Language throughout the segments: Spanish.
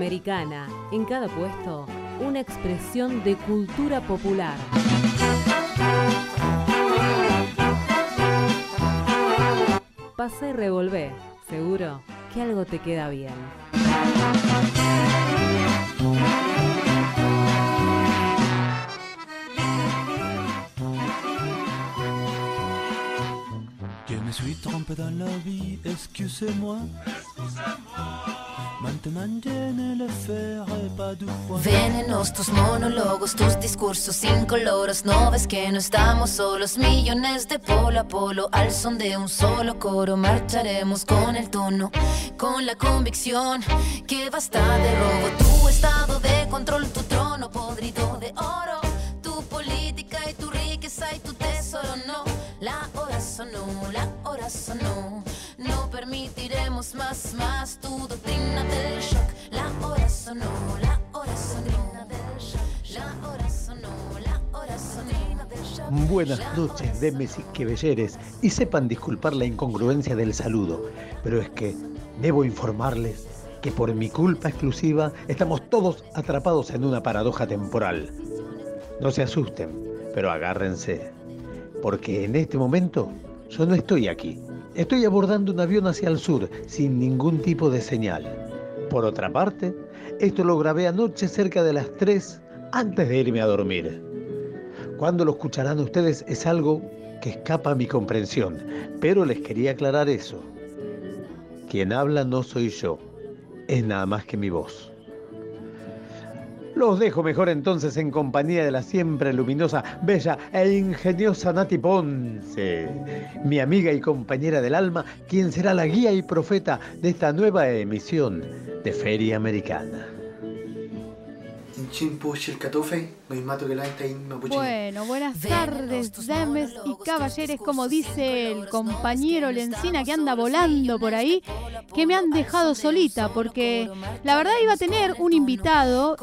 Americana. En cada puesto, una expresión de cultura popular. Pasa y revolvé. Seguro que algo te queda bien. Que me suis trompé dans la vie, excusez-moi. Maintenant je ne le ferai pas deux fois. Venenos tus monólogos, tus discursos incoloros. No ves que no estamos solos, millones de polo a polo. Al son de un solo coro marcharemos con el tono, con la convicción que basta de robo. Tu estado de control, tu trono podrido de oro. Tu política y tu riqueza y tu tesoro, no. La hora sonó, no permitiremos más tu doctrina del shock. La hora sonó, del shock. La hora sonó, del shock. Buenas noches, demes y quebelleres, y sepan disculpar la incongruencia del saludo, pero es que debo informarles que por mi culpa exclusiva estamos todos atrapados en una paradoja temporal. No se asusten, pero agárrense, porque en este momento yo no estoy aquí. Estoy abordando un avión hacia el sur sin ningún tipo de señal. Por otra parte, esto lo grabé anoche cerca de las 3 antes de irme a dormir. Cuando lo escucharán ustedes es algo que escapa a mi comprensión, pero les quería aclarar eso. Quien habla no soy yo, es nada más que mi voz. Los dejo mejor entonces en compañía de la siempre luminosa, bella e ingeniosa Nati Ponce, mi amiga y compañera del alma, quien será la guía y profeta de esta nueva emisión de Feria Americana. Bueno, buenas tardes, dames y caballeros, como dice el compañero Lencina que anda volando por ahí, que me han dejado solita, porque la verdad iba a tener un invitade,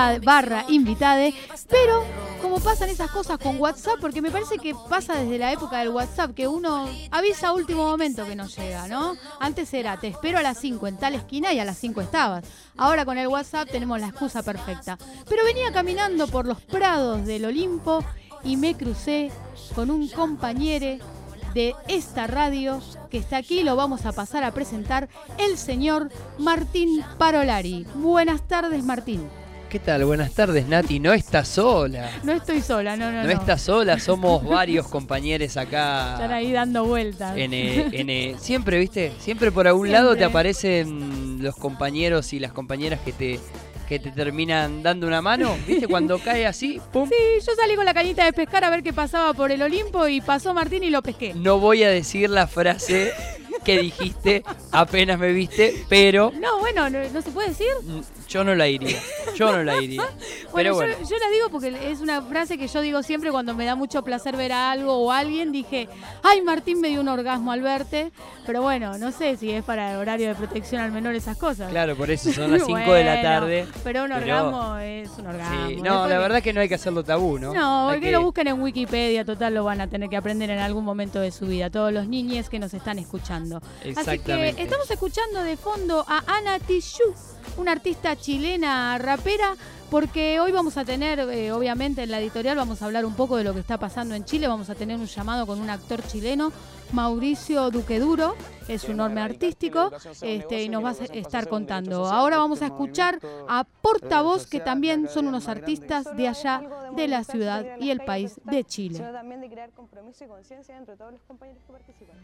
pero como pasan esas cosas con WhatsApp, porque me parece que pasa desde la época del WhatsApp, que uno avisa a último momento que no llega, ¿no? Antes era, te espero a las 5 en tal esquina y a las 5 estabas. Ahora con el WhatsApp tenemos la excusa perfecta. Pero venía caminando por los prados del Olimpo y me crucé con un compañero de esta radio que está aquí, lo vamos a pasar a presentar, el señor Martín Parolari. Buenas tardes, Martín. ¿Qué tal? Buenas tardes, Nati. No estás sola. No estoy sola, no. No estás sola, somos varios compañeros acá. Están ahí dando vueltas. Siempre, ¿viste? Siempre por algún lado te aparecen los compañeros y las compañeras que te terminan dando una mano, ¿viste? Cuando cae así, ¡pum! Sí, yo salí con la cañita de pescar a ver qué pasaba por el Olimpo y pasó Martín y lo pesqué. No voy a decir la frase que dijiste apenas me viste, pero... No, bueno, no se puede decir. Yo no la iría. Bueno, yo la digo porque es una frase que yo digo siempre cuando me da mucho placer ver a algo o a alguien. Dije, ay, Martín me dio un orgasmo al verte. Pero bueno, no sé si es para el horario de protección al menor esas cosas. Claro, por eso son las 5 de la tarde. Pero un orgasmo es un orgasmo. Sí, no, la verdad que no hay que hacerlo tabú, ¿no? No, que lo busquen en Wikipedia, total lo van a tener que aprender en algún momento de su vida. Todos los niñes que nos están escuchando. Así que estamos escuchando de fondo a Ana Tijoux, una artista chilena rapera, porque hoy vamos a tener, obviamente en la editorial vamos a hablar un poco de lo que está pasando en Chile, vamos a tener un llamado con un actor chileno, Mauricio Duqueduro, es un nombre artístico, y nos va a estar contando. Ahora vamos a escuchar a Portavoz, que también son unos artistas de allá, de la ciudad y el país de Chile. También de crear compromiso y conciencia entre todos los compañeros que participan.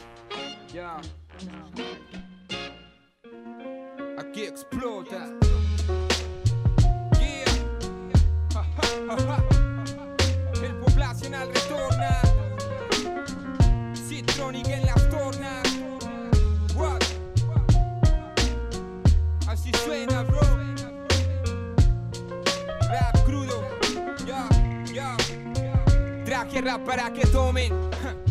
Aquí explota. El poblacional retorna. Citronic en las tornas. What? Así suena, bro. Rap crudo. Traje rap para que tomen.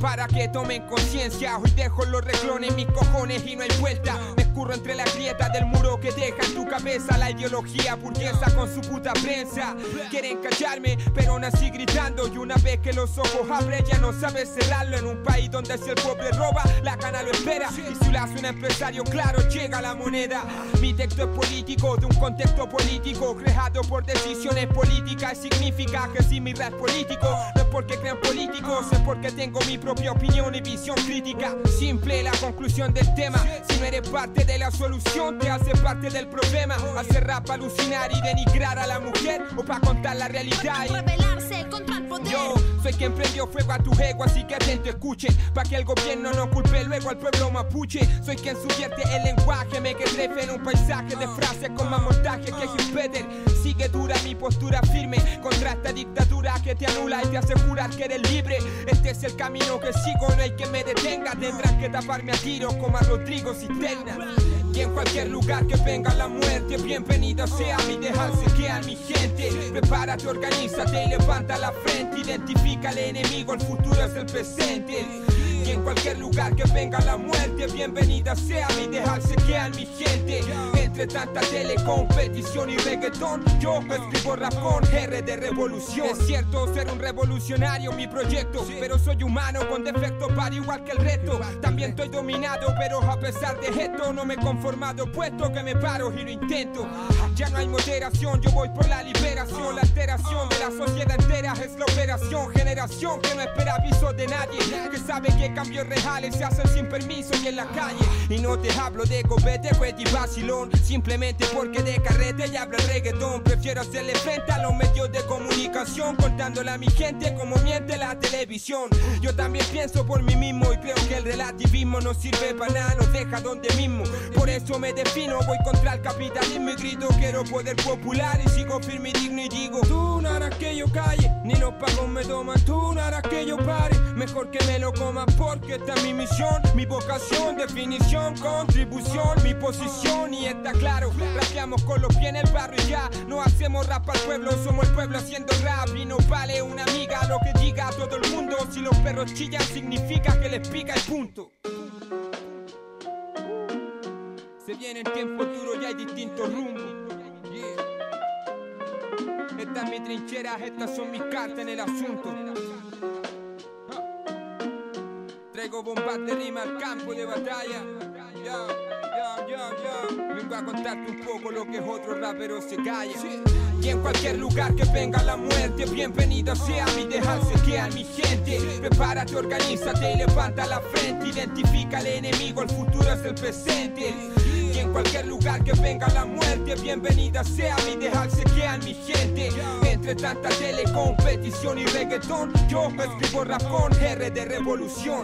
para que tomen conciencia. Hoy dejo los reclones, mis cojones y no hay vuelta. Me escurro entre las grietas del muro que deja en tu cabeza la ideología burguesa con su puta prensa. Quieren callarme, pero nací gritando. Y una vez que los ojos abren ya no sabes cerrarlo. En un país donde si el pobre roba, la cana lo espera. Y si lo hace un empresario, claro, llega la moneda. Mi texto es político, de un contexto político, creado por decisiones políticas. Significa que si mi rap político, no es porque crean políticos, es porque tengo mi propia opinión y visión crítica. Simple la conclusión del tema. Si no eres parte de la solución, te hace parte del problema. Hacer rap para alucinar y denigrar a la mujer, o para contar la realidad y rebelarse contra el poder. Yo soy quien prendió fuego a tu ego, así que atento, escuchen, pa' que el gobierno no culpe luego al pueblo mapuche. Soy quien subvierte el lenguaje, me quedé en un paisaje de frases con más montaje que Gil Peter. Sigue dura mi postura firme contra esta dictadura que te anula y te hace jurar que eres libre. Este es el camino que sigo, no hay que me detenga. Tendrás que taparme a tiros como a Rodrigo Cisterna. Y en cualquier lugar que venga la muerte, bienvenida sea mi dejarse que a mi gente. Prepárate, organízate y levanta la frente. Identifica al enemigo, el futuro es el presente. Y en cualquier lugar que venga la muerte, bienvenida sea mi dejarse que a mi gente. Entre tanta telecompetición y reggaetón, yo escribo rap con R de revolución. Es cierto ser un revolucionario mi proyecto, pero soy humano con defectos para igual que el resto. También estoy dominado, pero a pesar de esto no me he conformado, puesto que me paro y lo intento. Ya no hay moderación, yo voy por la liberación. La alteración de la sociedad entera es la operación. Generación que no espera aviso de nadie, que sabe que cambios reales se hacen sin permiso y en la calle. Y no te hablo de copete, cuete y vacilón, simplemente porque de carrete y hablo el reggaetón. Prefiero hacerle frente a los medios de comunicación, contándole a mi gente como miente la televisión. Yo también pienso por mí mismo y creo que el relativismo no sirve para nada, nos deja donde mismo. Por eso me defino, voy contra el capitalismo y grito quiero poder popular y sigo firme y digno y digo: tú no harás que yo calle, ni los pagos me toman. Tú no harás que yo pare, mejor que me lo coma, porque esta es mi misión, mi vocación, definición, contribución, mi posición. Y está claro, rapeamos con los pies en el barrio y ya no hacemos rap al pueblo, somos el pueblo haciendo rap. Y no vale una amiga lo que diga todo el mundo. Si los perros chillan significa que les pica el punto. Se vienen tiempos duros y hay distintos rumbos. Yeah. Esta es mi trinchera, estas son mis cartas en el asunto. Traigo bombas de rima al campo de batalla. Vengo a contarte un poco lo que es otro rapero se calla. Y en cualquier lugar que venga la muerte, bienvenida sea mi dejarse que a mi gente. Prepárate, organízate y levanta la frente. Identifica al enemigo, el futuro es el presente. Y en cualquier lugar que venga la muerte, bienvenida sea mi dejarse que a mi gente. Entre tanta telecompetición y reggaetón, yo escribo rap con R de revolución.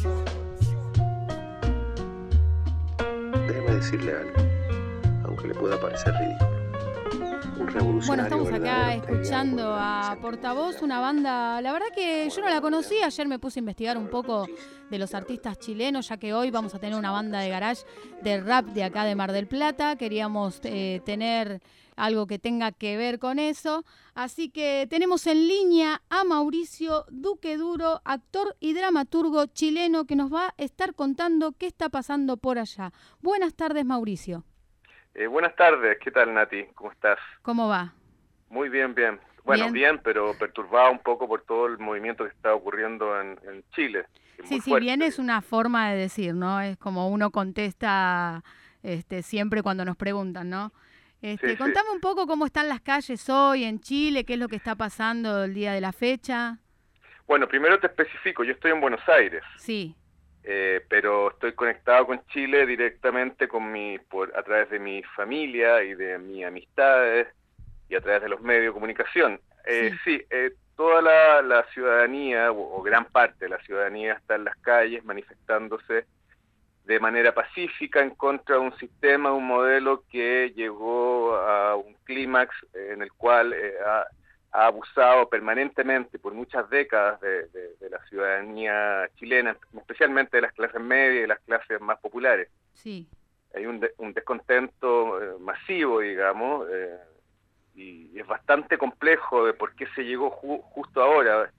Déjeme decirle algo, aunque le pueda parecer ridículo. Bueno, estamos acá escuchando a Portavoz, una banda, la verdad que yo no la conocía. Ayer me puse a investigar un poco de los artistas chilenos, ya que hoy vamos a tener una banda de garage de rap de acá de Mar del Plata. Queríamos tener algo que tenga que ver con eso. Así que tenemos en línea a Mauricio Duque Duro, actor y dramaturgo chileno, que nos va a estar contando qué está pasando por allá. Buenas tardes, Mauricio. Buenas tardes, ¿qué tal, Nati? ¿Cómo estás? ¿Cómo va? Muy bien, bien. Bueno, bien, pero perturbado un poco por todo el movimiento que está ocurriendo en Chile. Sí, sí, bien es una forma de decir, ¿no? Es como uno contesta siempre cuando nos preguntan, ¿no? Contame un poco cómo están las calles hoy en Chile, qué es lo que está pasando el día de la fecha. Bueno, primero te especifico, yo estoy en Buenos Aires. Sí. Pero estoy conectado con Chile directamente a través de mi familia y de mis amistades y a través de los medios de comunicación. Toda la ciudadanía, o gran parte de la ciudadanía, está en las calles manifestándose de manera pacífica en contra de un sistema, un modelo que llegó a un clímax en el cual ha abusado permanentemente por muchas décadas de la ciudadanía chilena, especialmente de las clases medias y las clases más populares. Sí. Hay un descontento masivo, digamos, y es bastante complejo de por qué se llegó justo ahora.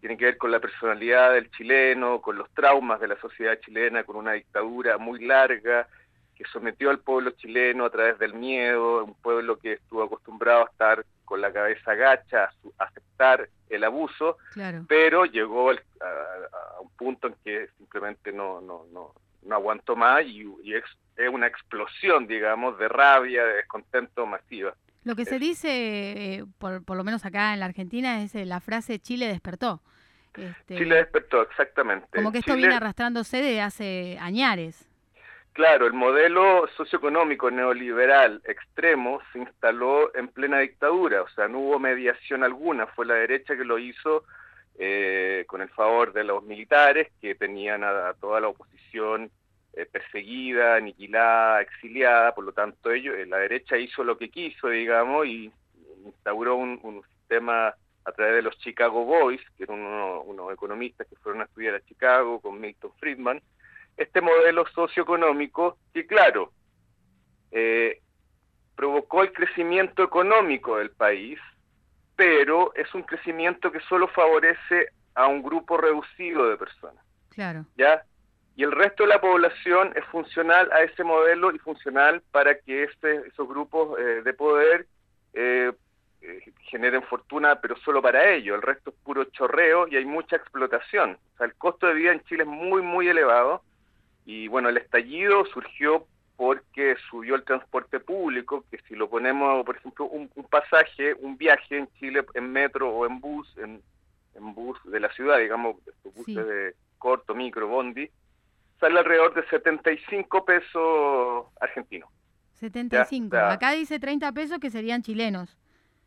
tiene que ver con la personalidad del chileno, con los traumas de la sociedad chilena, con una dictadura muy larga que sometió al pueblo chileno a través del miedo, un pueblo que estuvo acostumbrado a estar con la cabeza agacha, a aceptar el abuso, claro. Pero llegó a un punto en que simplemente no aguantó más y es una explosión, digamos, de rabia, de descontento masiva. Lo que se dice, por lo menos acá en la Argentina, es la frase Chile despertó. Chile despertó, exactamente. Como que esto viene arrastrándose de hace añares. Claro, el modelo socioeconómico neoliberal extremo se instaló en plena dictadura, o sea, no hubo mediación alguna, fue la derecha que lo hizo con el favor de los militares que tenían a toda la oposición perseguida, aniquilada, exiliada, por lo tanto la derecha hizo lo que quiso, digamos, y instauró un sistema a través de los Chicago Boys, que eran unos economistas que fueron a estudiar a Chicago con Milton Friedman, este modelo socioeconómico que, claro, provocó el crecimiento económico del país, pero es un crecimiento que solo favorece a un grupo reducido de personas. Claro. ¿Ya? Y el resto de la población es funcional a ese modelo y funcional para que esos grupos de poder generen fortuna, pero solo para ellos. El resto es puro chorreo y hay mucha explotación. O sea, el costo de vida en Chile es muy, muy elevado. Y bueno, el estallido surgió porque subió el transporte público, que si lo ponemos, por ejemplo, un pasaje, un viaje en Chile en metro o en bus de la ciudad, digamos, buses sí. de corto, micro, bondi, sale alrededor de 75 pesos argentinos. 75. ¿Ya? O sea, acá dice 30 pesos que serían chilenos.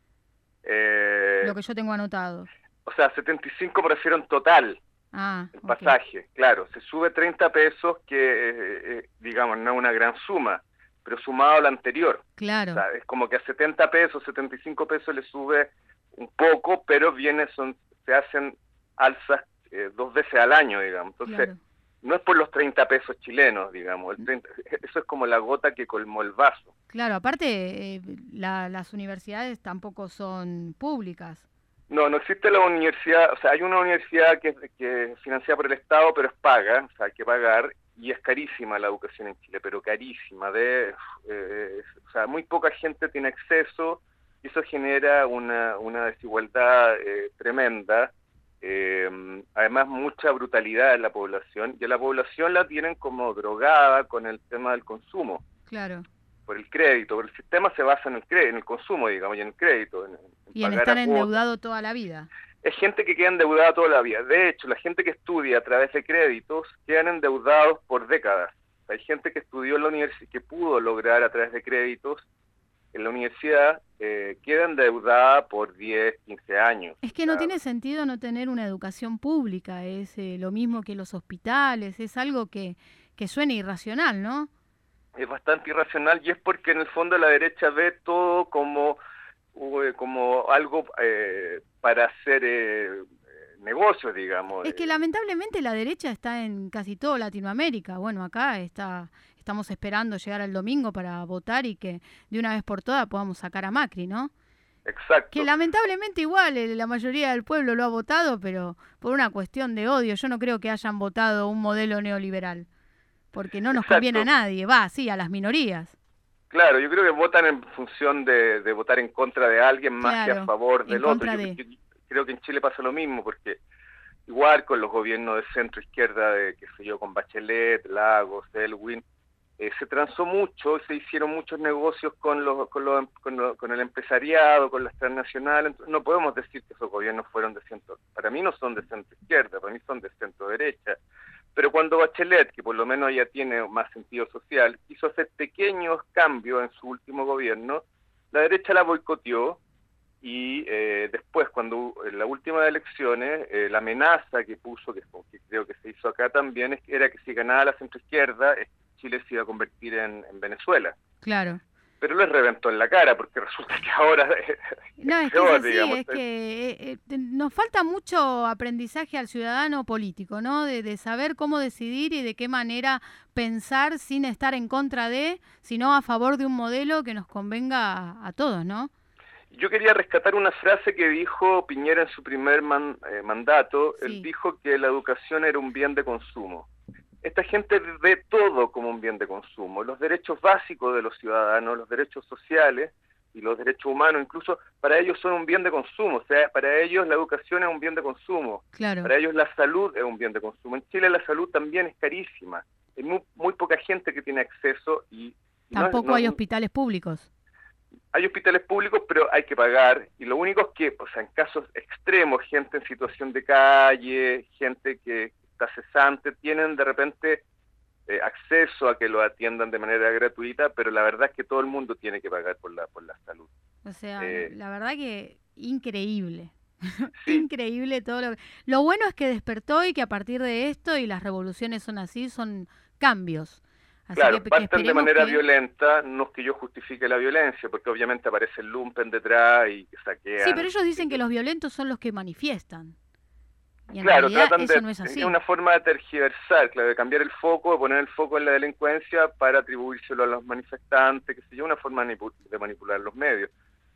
Lo que yo tengo anotado. O sea, 75 me refiero en total. El pasaje, claro, se sube 30 pesos que, digamos, no es una gran suma, pero sumado a la anterior. Claro. O sea, es como que a 70 pesos, 75 pesos le sube un poco, pero se hacen alzas 2 veces al año, digamos. Entonces, claro. No es por los 30 pesos chilenos, digamos, eso es como la gota que colmó el vaso. Claro, aparte, las universidades tampoco son públicas. No existe la universidad, o sea, hay una universidad que es financiada por el Estado, pero es paga, o sea, hay que pagar, y es carísima la educación en Chile, pero carísima, o sea, muy poca gente tiene acceso, y eso genera una desigualdad tremenda, además mucha brutalidad en la población, y a la población la tienen como drogada con el tema del consumo. Claro. Por el crédito, porque el sistema se basa en el consumo, digamos, y en el crédito. Y en estar endeudado toda la vida. Es gente que queda endeudada toda la vida. De hecho, la gente que estudia a través de créditos quedan endeudados por décadas. Hay gente que estudió en la universidad, que pudo lograr a través de créditos en la universidad, queda endeudada por 10, 15 años. Es que no tiene sentido no tener una educación pública, es lo mismo que los hospitales, es algo que suena irracional, ¿no? Es bastante irracional y es porque en el fondo la derecha ve todo como algo para hacer negocios, digamos. Es que lamentablemente la derecha está en casi toda Latinoamérica. Bueno, acá estamos esperando llegar al domingo para votar y que de una vez por todas podamos sacar a Macri, ¿no? Exacto. Que lamentablemente igual la mayoría del pueblo lo ha votado, pero por una cuestión de odio. Yo no creo que hayan votado un modelo neoliberal. Porque no nos conviene a nadie, sí, a las minorías. Claro, yo creo que votan en función de votar en contra de alguien más que a favor del otro. Yo creo que en Chile pasa lo mismo, porque igual con los gobiernos de centro-izquierda, con Bachelet, Lagos, Elwin, se transó mucho, se hicieron muchos negocios con el empresariado, con las transnacionales. Entonces, no podemos decir que esos gobiernos fueron de centro. Para mí no son de centro-izquierda, para mí son de centro-derecha. Pero cuando Bachelet, que por lo menos ya tiene más sentido social, quiso hacer pequeños cambios en su último gobierno, la derecha la boicoteó y después, cuando en las últimas elecciones, la amenaza que puso, que creo que se hizo acá también, era que si ganaba la centroizquierda, Chile se iba a convertir en Venezuela. Claro. Pero les reventó en la cara, porque resulta que ahora... No, es que es así, digamos, es que nos falta mucho aprendizaje al ciudadano político, ¿no? De saber cómo decidir y de qué manera pensar sin estar en contra sino a favor de un modelo que nos convenga a todos, ¿no? yo quería rescatar una frase que dijo Piñera en su primer mandato. Sí. Él dijo que la educación era un bien de consumo. Esta gente ve todo como un bien de consumo. Los derechos básicos de los ciudadanos, los derechos sociales y los derechos humanos, incluso para ellos son un bien de consumo. O sea, para ellos la educación es un bien de consumo. Claro. Para ellos la salud es un bien de consumo. En Chile la salud también es carísima. Hay muy poca gente que tiene acceso y tampoco hay hospitales públicos. Hay hospitales públicos, pero hay que pagar, y lo único es que, o sea, en casos extremos, gente en situación de calle, gente que está cesante, tienen de repente acceso a que lo atiendan de manera gratuita, pero la verdad es que todo el mundo tiene que pagar por la salud. O sea, la verdad que increíble. Sí. Increíble todo lo bueno es que despertó y que a partir de esto, y las revoluciones son así, son cambios. Así claro, parten de manera violenta, no es que yo justifique la violencia, porque obviamente aparece el lumpen detrás y saquean. Sí, pero ellos dicen que los violentos son los que manifiestan. Y en claro, realidad tratan eso no es así. Es una forma de tergiversar, claro, de cambiar el foco, de poner el foco en la delincuencia para atribuírselo a los manifestantes, que sé yo, una forma de manipular los medios.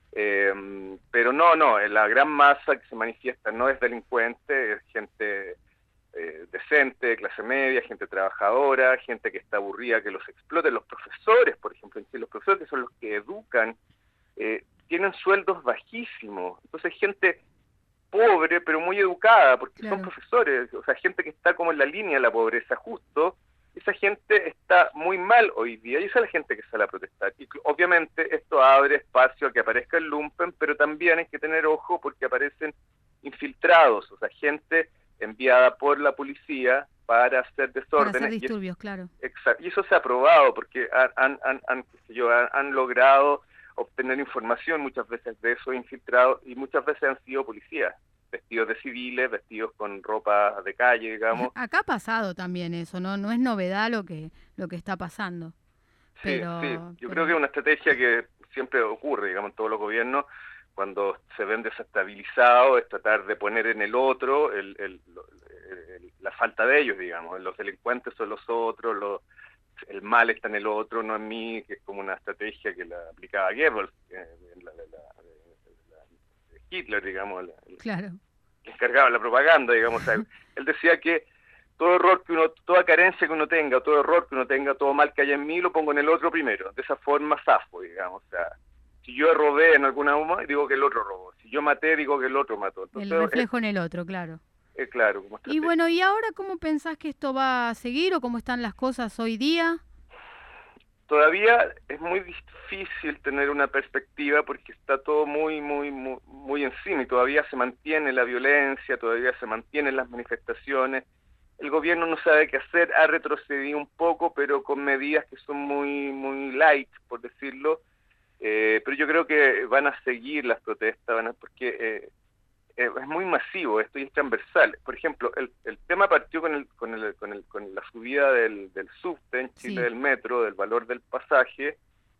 Pero no, la gran masa que se manifiesta no es delincuente, es gente decente, clase media, gente trabajadora, gente que está aburrida, que los exploten. Los profesores, por ejemplo, los profesores que son los que educan, tienen sueldos bajísimos. Entonces, gente pobre, pero muy educada, porque claro, son profesores, o sea, gente que está como en la línea de la pobreza, justo. Esa gente está muy mal hoy día, y esa es la gente que sale a protestar. Y obviamente esto abre espacio a que aparezca el lumpen, pero también hay que tener ojo porque aparecen infiltrados, o sea, gente enviada por la policía para hacer desórdenes. Para hacer disturbios, claro. Exacto, y eso se ha probado porque han logrado obtener información muchas veces de esos infiltrados, y muchas veces han sido policías, vestidos de civiles, vestidos con ropa de calle, digamos. Acá ha pasado también eso, no es novedad lo que está pasando. Pero, sí. Yo creo que es una estrategia que siempre ocurre, digamos, en todos los gobiernos, cuando se ven desestabilizados, es tratar de poner en el otro la falta de ellos, digamos. Los delincuentes son los otros, el mal está en el otro, no en mí, que es como una estrategia que la aplicaba Goebbels, Hitler, digamos, claro, que encargaba la propaganda, digamos. O sea, él decía que todo error toda carencia que uno tenga, todo error que uno tenga, todo mal que haya en mí, lo pongo en el otro primero. De esa forma zafo, digamos. O sea, si yo robé en alguna forma, digo que el otro robó. Si yo maté, digo que el otro mató. Entonces, el reflejo en el otro, claro. Claro. Como y bueno, ¿y ahora cómo pensás que esto va a seguir o cómo están las cosas hoy día? Todavía es muy difícil tener una perspectiva porque está todo muy encima, y todavía se mantiene la violencia, todavía se mantienen las manifestaciones. El gobierno no sabe qué hacer, ha retrocedido un poco, pero con medidas que son muy light, por decirlo. Pero yo creo que van a seguir las protestas, porque es muy masivo esto y es transversal. Por ejemplo, el tema partió con la subida del subte en Chile, sí, del metro, del valor del pasaje,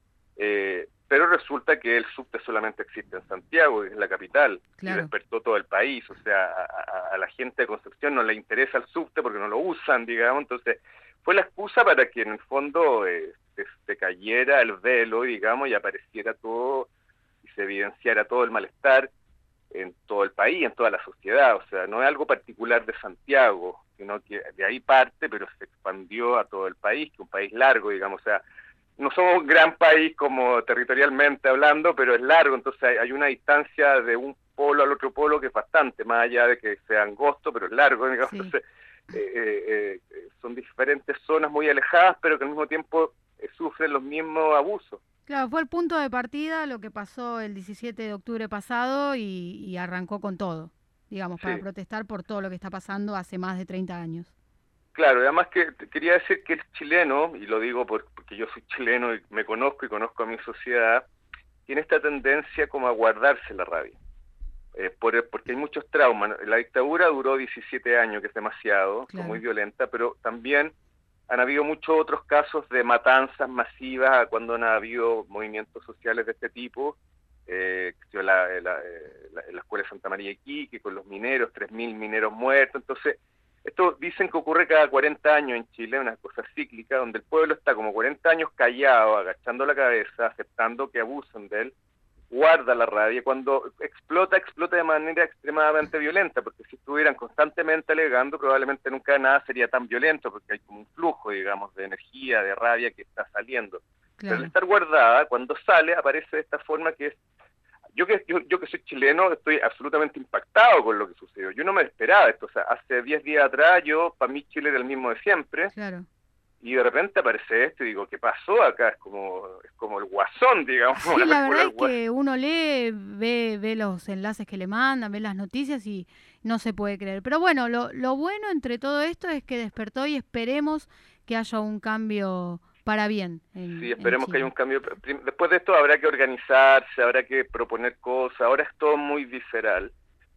pero resulta que el subte solamente existe en Santiago, que es la capital, claro, y despertó todo el país. O sea, a la gente de Concepción no le interesa el subte porque no lo usan, digamos. Entonces, fue la excusa para que en el fondo se cayera el velo, digamos, y apareciera todo y se evidenciara todo el malestar en todo el país, en toda la sociedad. O sea, no es algo particular de Santiago, sino que de ahí parte, pero se expandió a todo el país, que es un país largo, digamos. O sea, no somos un gran país como territorialmente hablando, pero es largo, entonces hay una distancia de un polo al otro polo que es bastante, más allá de que sea angosto, pero es largo, digamos. Sí. Entonces, son diferentes zonas muy alejadas, pero que al mismo tiempo sufren los mismos abusos. Claro, fue el punto de partida lo que pasó el 17 de octubre pasado y arrancó con todo, digamos, para protestar por todo lo que está pasando hace más de 30 años. Claro, además que quería decir que el chileno, y lo digo porque yo soy chileno y me conozco y conozco a mi sociedad, tiene esta tendencia como a guardarse la rabia, porque hay muchos traumas. La dictadura duró 17 años, que es demasiado, claro, fue muy violenta, pero también han habido muchos otros casos de matanzas masivas cuando han habido movimientos sociales de este tipo, la escuela de Santa María de Iquique, con los mineros, 3.000 mineros muertos. Entonces, esto dicen que ocurre cada 40 años en Chile, una cosa cíclica, donde el pueblo está como 40 años callado, agachando la cabeza, aceptando que abusan de él, guarda la rabia, cuando explota de manera extremadamente violenta, porque si estuvieran constantemente alegando, probablemente nunca nada sería tan violento, porque hay como un flujo, digamos, de energía, de rabia que está saliendo. Claro. Pero al estar guardada, cuando sale, aparece de esta forma que es... Yo que soy chileno, estoy absolutamente impactado con lo que sucedió. Yo no me esperaba esto, o sea, hace 10 días atrás, para mí Chile era el mismo de siempre. Claro. Y de repente aparece esto y digo, ¿qué pasó acá? Es como el Guasón, digamos. Sí, la verdad es que uno lee, ve los enlaces que le mandan, ve las noticias y no se puede creer. Pero bueno, lo bueno entre todo esto es que despertó y esperemos que haya un cambio para bien. Sí, esperemos que haya un cambio. Después de esto habrá que organizarse, habrá que proponer cosas. Ahora es todo muy visceral.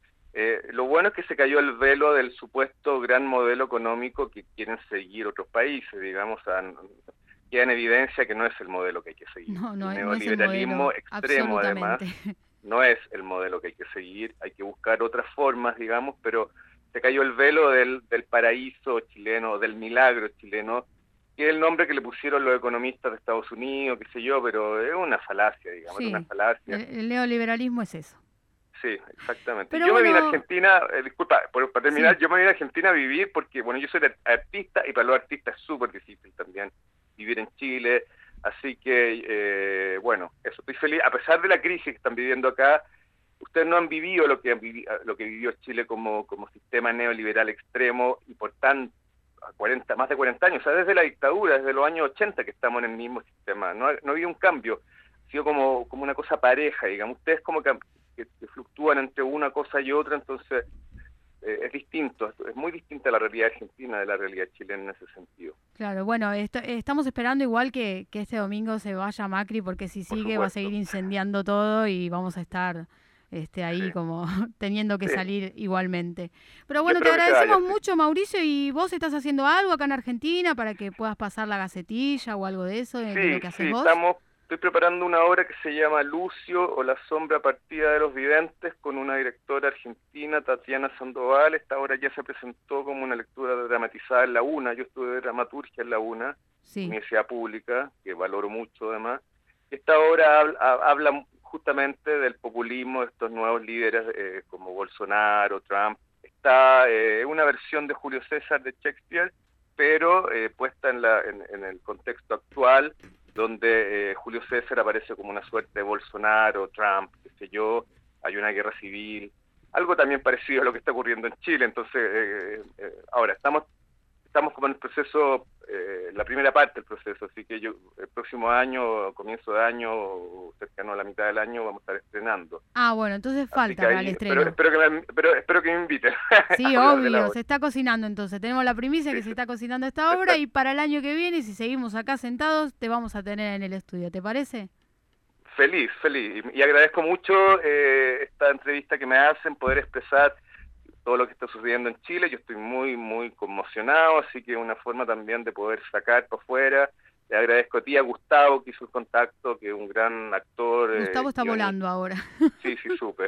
Lo bueno es que se cayó el velo del supuesto gran modelo económico que quieren seguir otros países, digamos, queda en evidencia que no es el modelo que hay que seguir. No el neoliberalismo extremo, además, no es el modelo que hay que seguir, hay que buscar otras formas, digamos, pero se cayó el velo del paraíso chileno, del milagro chileno, que es el nombre que le pusieron los economistas de Estados Unidos, qué sé yo, pero es una falacia, digamos, sí, es una falacia. El neoliberalismo es eso. Sí, exactamente. Pero yo me vine a Argentina, disculpa, para terminar, yo me vine a Argentina a vivir porque, bueno, yo soy artista y para los artistas es súper difícil también vivir en Chile, así que, bueno, eso, estoy feliz, a pesar de la crisis que están viviendo acá, ustedes no han vivido lo que vivió Chile como sistema neoliberal extremo y por más de 40 años, o sea, desde la dictadura, desde los años 80 que estamos en el mismo sistema, no ha habido un cambio, ha sido como una cosa pareja, digamos, ustedes como que fluctúan entre una cosa y otra, entonces es distinto, es muy distinta la realidad argentina de la realidad chilena en ese sentido. Claro, bueno, estamos esperando igual que este domingo se vaya Macri, porque si sigue va a seguir incendiando todo y vamos a estar ahí como teniendo que salir igualmente. Pero bueno, te agradecemos mucho, Mauricio, y vos estás haciendo algo acá en Argentina para que puedas pasar la gacetilla o algo de eso, de lo que haces vos. Estoy preparando una obra que se llama Lucio o la sombra partida de los videntes con una directora argentina, Tatiana Sandoval. Esta obra ya se presentó como una lectura dramatizada en la UNA. Yo estudié dramaturgia en la UNA, Universidad Pública, que valoro mucho además. Esta obra habla justamente del populismo de estos nuevos líderes como Bolsonaro, Trump. Está una versión de Julio César de Shakespeare, pero puesta en el contexto actual, donde Julio César aparece como una suerte de Bolsonaro, Trump, qué sé yo, hay una guerra civil, algo también parecido a lo que está ocurriendo en Chile. Entonces, ahora estamos como en el proceso, la primera parte del proceso, así que el próximo año, comienzo de año, cercano a la mitad del año, vamos a estar estrenando. Ah, bueno, entonces falta para el estreno. Pero espero que me inviten. Sí, obvio, se está cocinando entonces. Tenemos la primicia que se está cocinando esta obra y para el año que viene, si seguimos acá sentados, te vamos a tener en el estudio, ¿te parece? Feliz. Y agradezco mucho esta entrevista que me hacen, poder expresar todo lo que está sucediendo en Chile. Yo estoy muy, muy conmocionado, así que una forma también de poder sacar para afuera. Le agradezco a ti, a Gustavo, que hizo el contacto, que es un gran actor. Gustavo está volando ahora. Sí, supe.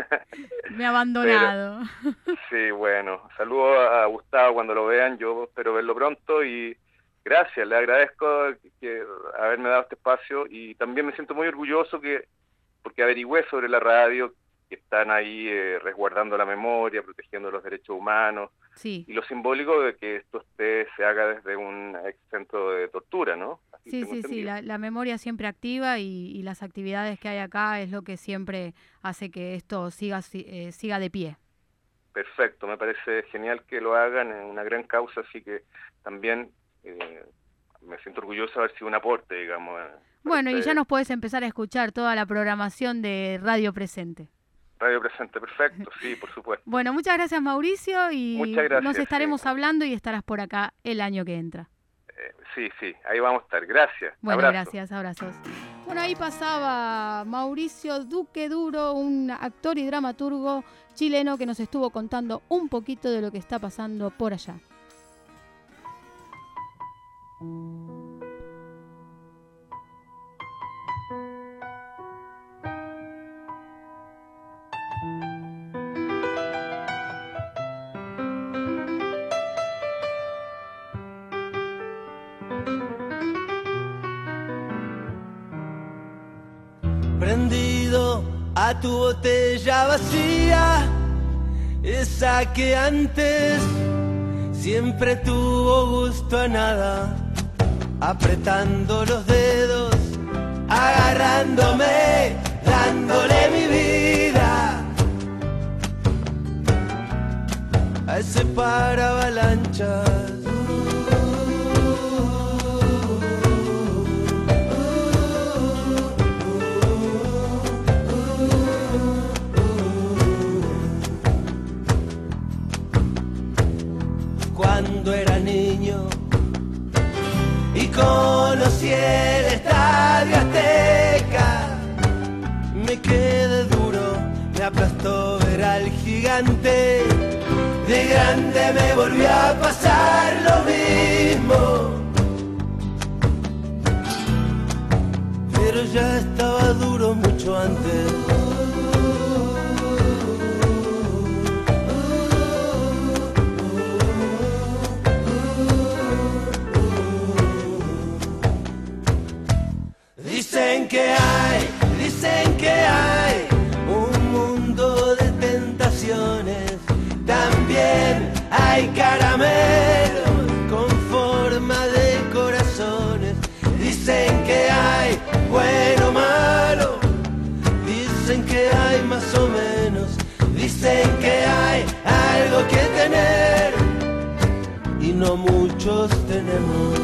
Me ha abandonado. Sí, bueno, saludo a Gustavo cuando lo vean, yo espero verlo pronto y gracias, le agradezco que haberme dado este espacio y también me siento muy orgulloso porque averigüé sobre la radio, que están ahí resguardando la memoria, protegiendo los derechos humanos, y lo simbólico de que esto se haga desde un ex centro de tortura, ¿no? Así sí, la memoria siempre activa y las actividades que hay acá es lo que siempre hace que esto siga de pie. Perfecto, me parece genial que lo hagan, es una gran causa, así que también me siento orgulloso de haber sido un aporte, digamos. Bueno, y ya nos podés empezar a escuchar toda la programación de Radio Presente. Radio Presente, perfecto, sí, por supuesto. Bueno, muchas gracias, Mauricio, y muchas gracias, nos estaremos hablando y estarás por acá el año que entra. Sí, ahí vamos a estar, gracias. Bueno, abrazo. Gracias, abrazos. Bueno, ahí pasaba Mauricio Duque Duro, un actor y dramaturgo chileno que nos estuvo contando un poquito de lo que está pasando por allá. Prendí prendido a tu botella vacía, esa que antes siempre tuvo gusto a nada, apretando los dedos, agarrándome, dándole mi vida a ese paravalanchas. Cuando era niño y conocí el Estadio Azteca, me quedé duro, me aplastó ver al gigante. De grande me volvió a pasar lo mismo, pero ya estaba duro mucho antes. Dicen que hay un mundo de tentaciones, también hay caramelos con forma de corazones. Dicen que hay bueno o malo, dicen que hay más o menos, dicen que hay algo que tener y no muchos tenemos.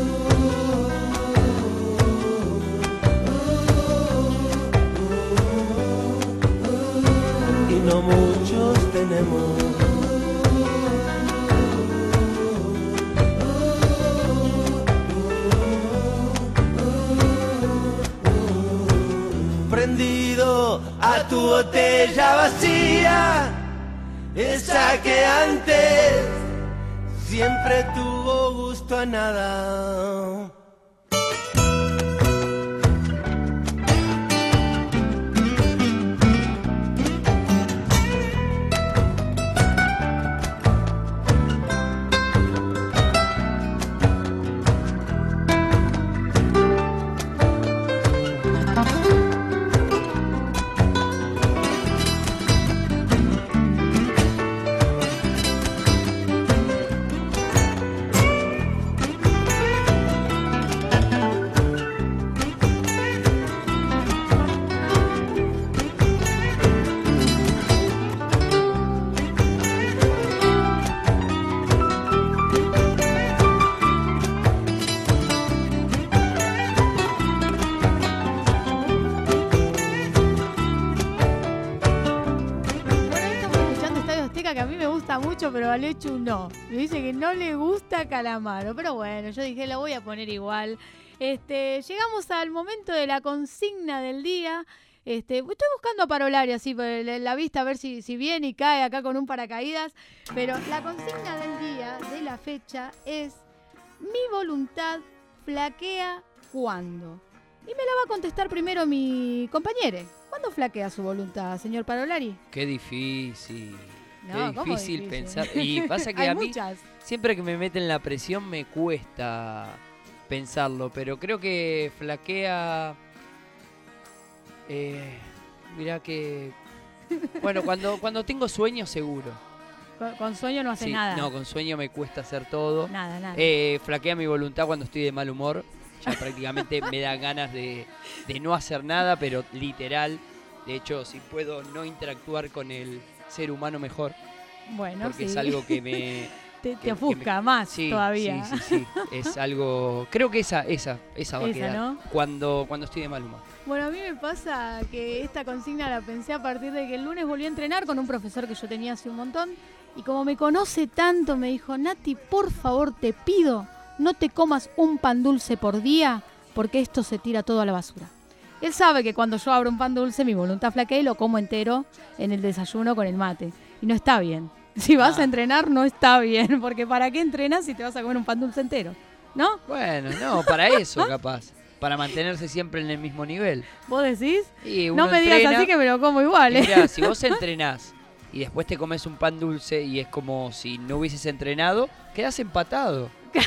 No muchos tenemos. Prendido a tu botella vacía, esa que antes siempre tuvo gusto a nada. Mucho, pero a Lechu no. Me dice que no le gusta Calamaro. Pero bueno, yo dije, la voy a poner igual. Llegamos al momento de la consigna del día. Estoy buscando a Parolari así por la vista a ver si viene y cae acá con un paracaídas. Pero la consigna del día, de la fecha, es: mi voluntad flaquea cuando. Y me la va a contestar primero mi compañera. ¿Cuándo flaquea su voluntad, señor Parolari? Qué difícil. No, qué difícil pensar. Y pasa que a mí, siempre que me meten la presión, me cuesta pensarlo. Pero creo que flaquea. Mirá que. Bueno, cuando tengo sueño, seguro. Con sueño no hace nada. No, con sueño me cuesta hacer todo. Nada. Flaquea mi voluntad cuando estoy de mal humor. Ya prácticamente me da ganas de no hacer nada, pero literal. De hecho, si puedo no interactuar con el ser humano, mejor. Bueno, porque es algo que me... te ofusca más todavía. Sí. Es algo... Creo que esa va a quedar, ¿no? Cuando estoy de mal humor. Bueno, a mí me pasa que esta consigna la pensé a partir de que el lunes volví a entrenar con un profesor que yo tenía hace un montón. Y como me conoce tanto, me dijo: Nati, por favor, te pido, no te comas un pan dulce por día, porque esto se tira todo a la basura. Él sabe que cuando yo abro un pan dulce, mi voluntad flaquea y lo como entero en el desayuno con el mate. Y no está bien. Si vas a entrenar, no está bien. Porque ¿para qué entrenas si te vas a comer un pan dulce entero? ¿No? Bueno, no, para eso capaz. Para mantenerse siempre en el mismo nivel. ¿Vos decís? Y no me digas así que me lo como igual. Mirá, si vos entrenás y después te comes un pan dulce y es como si no hubieses entrenado, quedás empatado.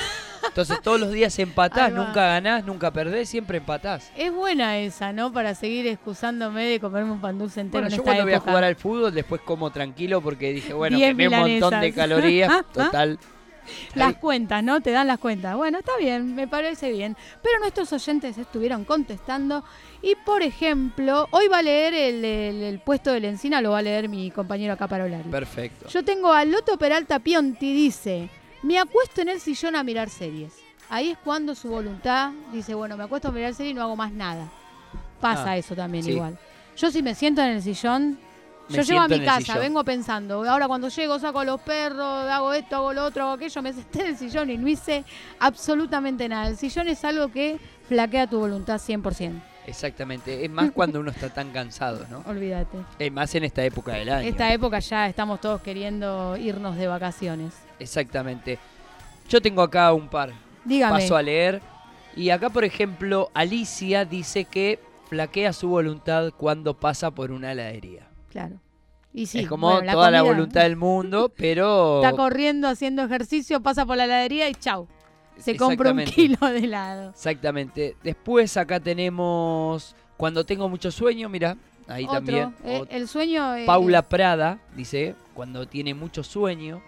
Entonces todos los días empatás, nunca ganás, nunca perdés, siempre empatás. Es buena esa, ¿no? Para seguir excusándome de comerme un pan dulce entero en Yo esta cuando voy a época. jugar al fútbol, después como tranquilo porque dije, bueno, 10 quemé un montón milanesas. de calorías, total. Las cuentas, ¿no? Te dan las cuentas. Bueno, está bien, me parece bien. Pero nuestros oyentes estuvieron contestando. Y, por ejemplo, hoy va a leer el puesto de la encina, lo va a leer mi compañero acá Parolari. Perfecto. Yo tengo a Loto Peralta Pionti, dice, me acuesto en el sillón a mirar series. Ahí es cuando su voluntad dice, bueno, me acuesto a mirar series y no hago más nada. Pasa eso también igual. Yo si me siento en el sillón... Yo llego a mi casa, vengo pensando, ahora cuando llego saco a los perros, hago esto, hago lo otro, hago aquello, me senté en el sillón y no hice absolutamente nada. El sillón es algo que flaquea tu voluntad 100%. Exactamente, es más cuando uno está tan cansado, ¿no? Olvídate. Es más en esta época del año. Esta época ya estamos todos queriendo irnos de vacaciones. Exactamente. Yo tengo acá un par. Dígame. Paso a leer. Y acá, por ejemplo, Alicia dice que flaquea su voluntad cuando pasa por una heladería. Claro. Y sí, es como toda la voluntad del mundo, pero... Está corriendo, haciendo ejercicio, pasa por la heladería y chau. Se compra un kilo de helado. Exactamente. Después acá tenemos cuando tengo mucho sueño, mira, ahí Otro, también. El sueño... Paula Prada dice, cuando tiene mucho sueño.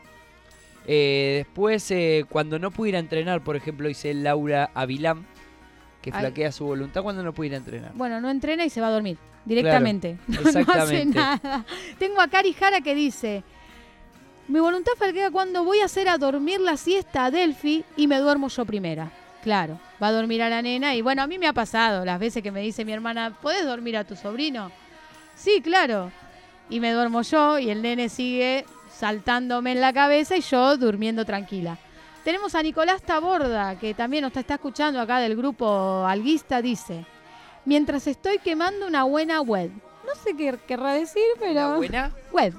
Después, cuando no pudiera entrenar, por ejemplo, dice Laura Avilán, que flaquea su voluntad cuando no pudiera entrenar. Bueno, no entrena y se va a dormir. Directamente. Claro, exactamente. No hace nada. Tengo a Cari Jara que dice, mi voluntad flaquea cuando voy a hacer a dormir la siesta a Delphi y me duermo yo primera. Claro, va a dormir a la nena y bueno, a mí me ha pasado las veces que me dice mi hermana, ¿podés dormir a tu sobrino? Sí, claro. Y me duermo yo y el nene sigue saltándome en la cabeza y yo durmiendo tranquila. Tenemos a Nicolás Taborda, que también nos está escuchando acá del grupo Alguista, dice... Mientras estoy quemando una buena web. No sé qué querrá decir, pero... ¿Una buena? Web.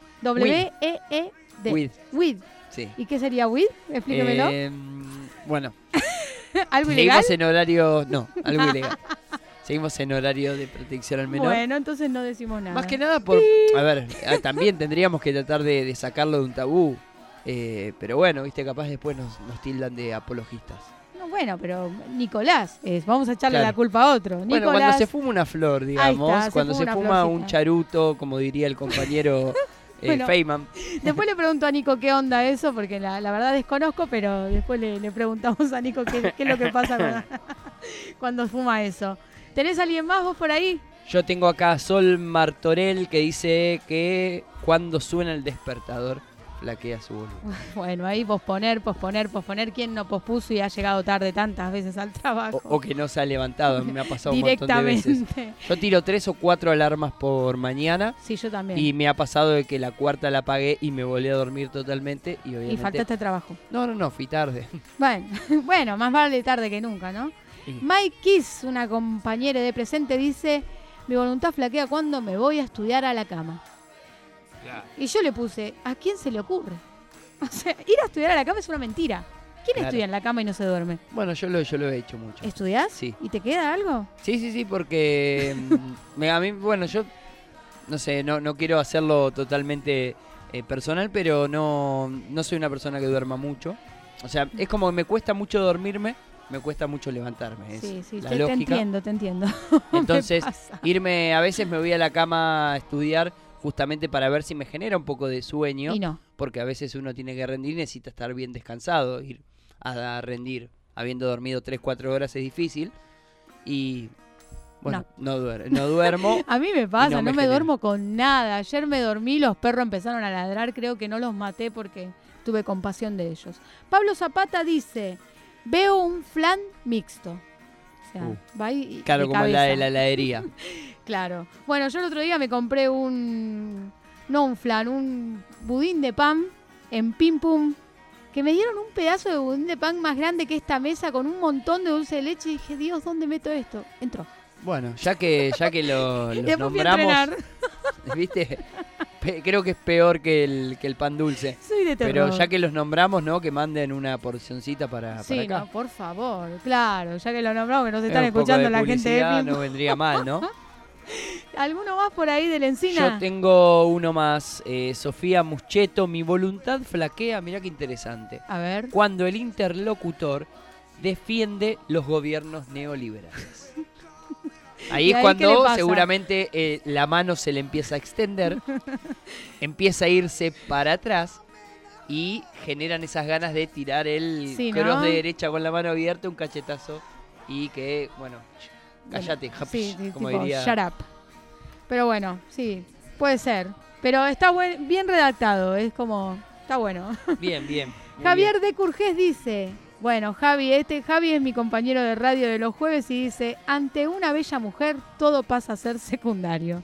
W-E-E-D. Weed. Sí. ¿Y qué sería weed? Explíquemelo. Bueno. ¿Algo ilegal? Seguimos en horario... No, algo ilegal. Seguimos en horario de protección al menor. Bueno, entonces no decimos nada. Más que nada por... A ver, también tendríamos que tratar de sacarlo de un tabú. Pero bueno, viste, capaz después nos tildan de apologistas. Bueno, pero Nicolás, vamos a echarle la culpa a otro. Bueno, Nicolás, cuando se fuma una flor, digamos, está, cuando se fuma un charuto, como diría el compañero bueno, Feynman. Después le pregunto a Nico qué onda eso, porque la verdad desconozco, pero después le preguntamos a Nico qué es lo que pasa cuando fuma eso. ¿Tenés alguien más vos por ahí? Yo tengo acá a Sol Martorell que dice que cuando suena el despertador flaquea su voluntad. Bueno, ahí posponer. ¿Quién no pospuso y ha llegado tarde tantas veces al trabajo? O que no se ha levantado, me ha pasado un montón de veces. Yo tiro 3 o 4 alarmas por mañana. Sí, yo también. Y me ha pasado de que la cuarta la apagué y me volví a dormir totalmente. Y obviamente... ¿Y faltaste trabajo? No, fui tarde. Bueno, más vale tarde que nunca, ¿no? Sí. Mike Kiss, una compañera de presente, dice, mi voluntad flaquea cuando me voy a estudiar a la cama. Y yo le puse, ¿a quién se le ocurre? O sea, ir a estudiar a la cama es una mentira. ¿Quién estudia en la cama y no se duerme? Bueno, yo lo he hecho mucho. ¿Estudiás? Sí. ¿Y te queda algo? Sí, porque a mí, bueno, yo no sé, no quiero hacerlo totalmente personal, pero no soy una persona que duerma mucho. O sea, es como que me cuesta mucho dormirme, me cuesta mucho levantarme. Sí, la lógica. Te entiendo. Entonces, a veces me voy a la cama a estudiar justamente para ver si me genera un poco de sueño. Y no. Porque a veces uno tiene que rendir y necesita estar bien descansado. Ir a rendir habiendo dormido 3-4 horas es difícil. Y bueno, no duermo. A mí me pasa, no me duermo con nada. Ayer me dormí, los perros empezaron a ladrar. Creo que no los maté porque tuve compasión de ellos. Pablo Zapata dice, veo un flan mixto. O sea, va y claro, como la de la heladería. Claro. Bueno, yo el otro día me compré un budín de pan en Pim Pum, que me dieron un pedazo de budín de pan más grande que esta mesa con un montón de dulce de leche y dije, Dios, ¿dónde meto esto? Entró. Bueno, ya que los nombramos, ¿viste? Creo que es peor que el pan dulce. Soy de terror. Pero ya que los nombramos, ¿no? Que manden una porcioncita para sí, acá. No, por favor. Claro, ya que lo nombramos, que nos están escuchando la gente de Pim Pum. No vendría mal, ¿no? ¿Alguno más por ahí de la Encina? Yo tengo uno más. Sofía Muschetto, mi voluntad flaquea, mirá qué interesante. A ver. Cuando el interlocutor defiende los gobiernos neoliberales. Ahí es cuando seguramente la mano se le empieza a extender, empieza a irse para atrás y generan esas ganas de tirar el cross de derecha con la mano abierta, un cachetazo y que, bueno, cállate, como tipo, diría. Shut up. Pero bueno, sí, puede ser. Pero está bien redactado, es como, está bueno. Bien. Javier de Curgés dice, bueno, Javi es mi compañero de radio de los jueves y dice, ante una bella mujer todo pasa a ser secundario.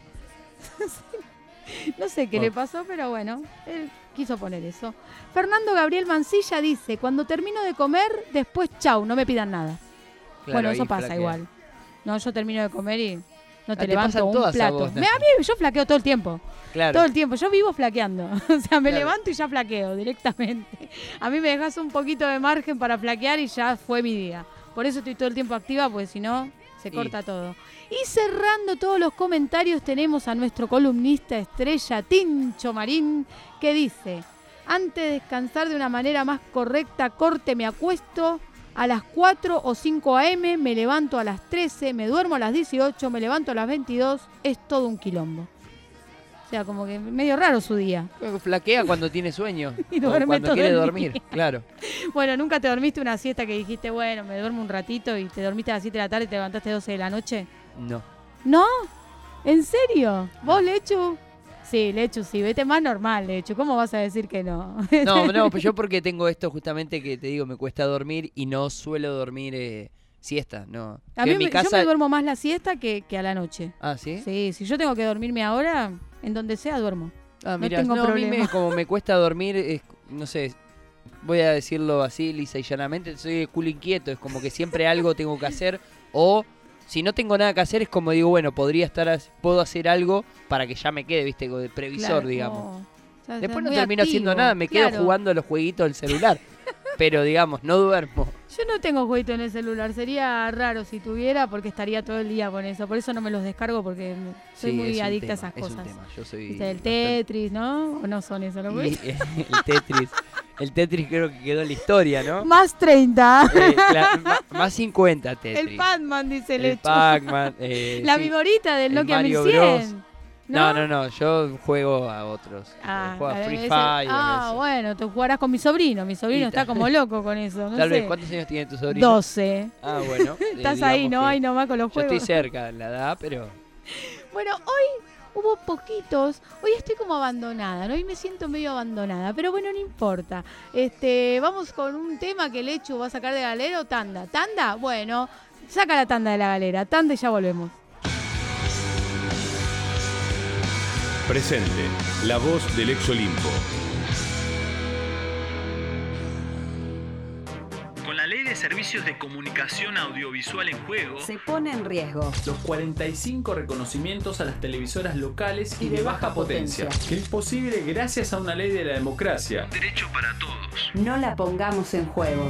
No sé qué le pasó, pero bueno, él quiso poner eso. Fernando Gabriel Mancilla dice, cuando termino de comer, después chau, no me pidan nada. Claro, bueno, eso pasa igual. No, yo termino de comer y no te levanto un plato. Vos, ¿no? A mí yo flaqueo todo el tiempo. Claro. Todo el tiempo. Yo vivo flaqueando. O sea, me levanto y ya flaqueo directamente. A mí me dejas un poquito de margen para flaquear y ya fue mi día. Por eso estoy todo el tiempo activa, porque si no, se corta todo. Y cerrando todos los comentarios, tenemos a nuestro columnista estrella, Tincho Marín, que dice, antes de descansar de una manera más correcta, corte, me acuesto a las 4 o 5 a.m., me levanto a las 13, me duermo a las 18, me levanto a las 22, es todo un quilombo. O sea, como que medio raro su día. Flaquea cuando tiene sueño. Y duerme cuando todo quiere el dormir, día. claro. Bueno, ¿nunca te dormiste una siesta que dijiste, bueno, me duermo un ratito y te dormiste a las 7 de la tarde y te levantaste a 12 de la noche? No. ¿No? ¿En serio? ¿Vos, Lechu? Sí, Lechu, sí. Vete más normal, Lechu. ¿Cómo vas a decir que no? No, pues yo porque tengo esto justamente que te digo, me cuesta dormir y no suelo dormir siesta, no. A mí yo me duermo más la siesta que a la noche. ¿Ah, sí? Sí, si yo tengo que dormirme ahora, en donde sea duermo. Ah, mira, no tengo problema. A mí como me cuesta dormir, no sé, voy a decirlo así lisa y llanamente, soy de culo inquieto, es como que siempre algo tengo que hacer o si no tengo nada que hacer es como digo, bueno, puedo hacer algo para que ya me quede, viste, de previsor, claro, digamos. Ya después no termino haciendo nada, me quedo jugando a los jueguitos del celular. Pero digamos, no duermo. Yo no tengo jueguito en el celular, sería raro si tuviera porque estaría todo el día con eso. Por eso no me los descargo porque soy muy adicta a esas cosas. Yo soy ¿Viste, el Tetris, ¿no? ¿O no son eso? ¿No? El Tetris creo que quedó en la historia, ¿no? Más 30. Más 50 Tetris. El Pac-Man, dice el hecho. Pac-Man. La viborita del Nokia Mario 1100. Bros. ¿No? No, yo juego a otros. Juego a Free Fire. Bueno, tú jugarás con mi sobrino. Mi sobrino está como loco con eso. No Tal sé. vez, ¿cuántos años tiene tu sobrino? 12. Bueno. Estás ahí, ¿no? Ahí nomás con los juegos. Yo estoy cerca en la edad, pero... Bueno, hoy hubo poquitos. Hoy estoy como abandonada, ¿no? Hoy me siento medio abandonada, pero bueno, no importa. Vamos con un tema que Lechu va a sacar de galera o tanda. ¿Tanda? Bueno, saca la tanda de la galera. Tanda y ya volvemos. Presente, la voz del ex Olimpo. Con la Ley de Servicios de Comunicación Audiovisual en juego, se pone en riesgo los 45 reconocimientos a las televisoras locales y de baja potencia, que es posible gracias a una ley de la democracia. Derecho para todos. No la pongamos en juego.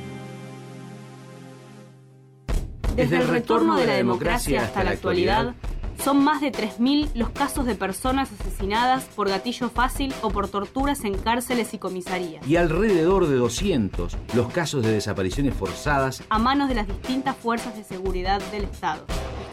Desde el retorno de la democracia hasta la actualidad, son más de 3.000 los casos de personas asesinadas por gatillo fácil o por torturas en cárceles y comisarías. Y alrededor de 200 los casos de desapariciones forzadas a manos de las distintas fuerzas de seguridad del Estado.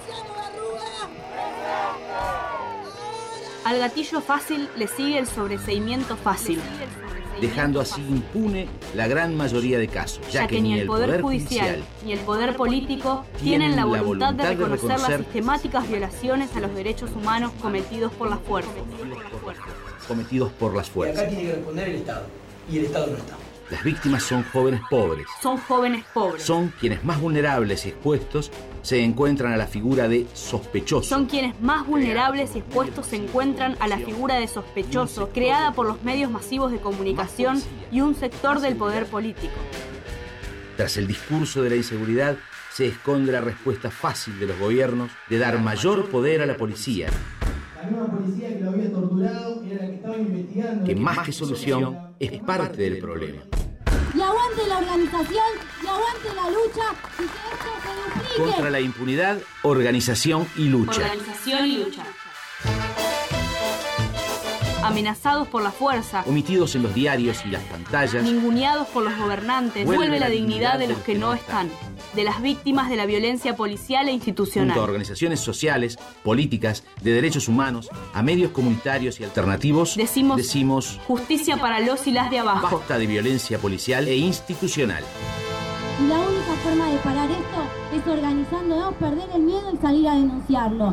Al gatillo fácil le sigue el sobreseimiento fácil, dejando así impune la gran mayoría de casos, ya que ni el Poder Judicial ni el Poder Político tienen la voluntad de reconocer las sistemáticas violaciones a los derechos humanos cometidos por las fuerzas. Y acá tiene que responder el Estado, y el Estado no está. Las víctimas son jóvenes pobres. Son jóvenes pobres. Son quienes más vulnerables y expuestos se encuentran a la figura de sospechoso. Son quienes más vulnerables y expuestos se encuentran a la figura de sospechoso, creada por los medios masivos de comunicación y un sector del poder político. Tras el discurso de la inseguridad se esconde la respuesta fácil de los gobiernos de dar mayor poder a la policía. La misma policía que lo había torturado era la que estaba investigando. Que más que solución es parte del problema. Y aguante la organización, y aguante la lucha, y que esto se duplique. Contra la impunidad, organización y lucha. Organización y lucha. Amenazados por la fuerza, Omitidos en los diarios y las pantallas, ninguneados por los gobernantes, vuelve la dignidad de los que no están, de las víctimas de la violencia policial e institucional. Junto a organizaciones sociales, políticas, de derechos humanos, a medios comunitarios y alternativos, decimos justicia para los y las de abajo. Basta de violencia policial e institucional. Y la única forma de parar esto es organizándonos, perder el miedo y salir a denunciarlo.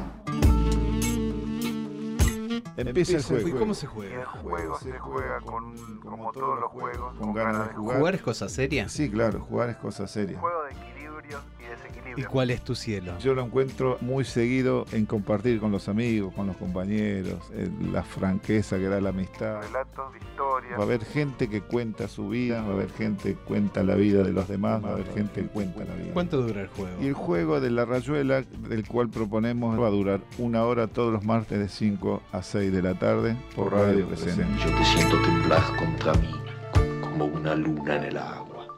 Empieza el juego. ¿Y cómo se juega? El juego se juega como todos los juegos, con ganas de jugar. ¿Jugar es cosa seria? Sí, claro, jugar es cosa seria. Juego de equilibrios y desequilibrios. ¿Y cuál es tu cielo? Yo lo encuentro muy seguido en compartir con los amigos, con los compañeros, la franqueza que da la amistad. Relatos de historia. Va a haber gente que cuenta su vida, va a haber gente que cuenta la vida de los demás, va a haber gente que cuenta la vida. ¿Cuánto dura el juego? Y el juego de la rayuela, del cual proponemos, va a durar 1 hora todos los martes de 5 a 6 de la tarde por Radio Presente. Yo te siento temblar contra mí, como una luna en el agua.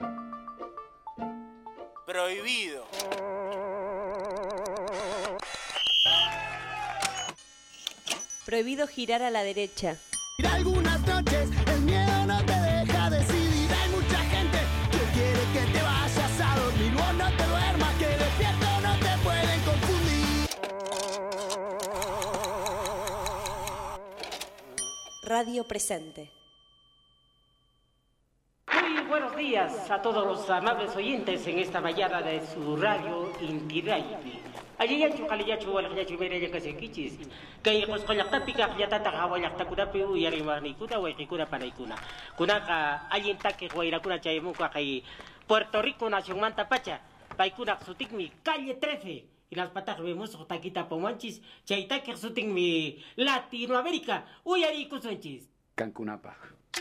Prohibido. Prohibido girar a la derecha. Algunas noches el miedo no te deja decidir. Hay mucha gente que quiere que te vayas a dormir. Vos no te duermas, que despierto no te pueden confundir. Radio Presente. Muy buenos días a todos los amables oyentes en esta mañana de su radio Inti Raymi. Ayayachu kaliyachu walakyachu mereya kasekichis. Kay qosqollaqtapiqa qllatata qhawallaqtakunapi uyarimarniykuna wayqikuna panaykuna. Kunaqa allintaki wayrakuna chaymunqa kay Puerto Rico nacionmanta pacha. Paykunaq sutinmi Calle 13. Inaspataq vemos taquita pomanchis. Chaytaki sutinmi Latinoamérica. Uyariykusunchis. Cancunapaq.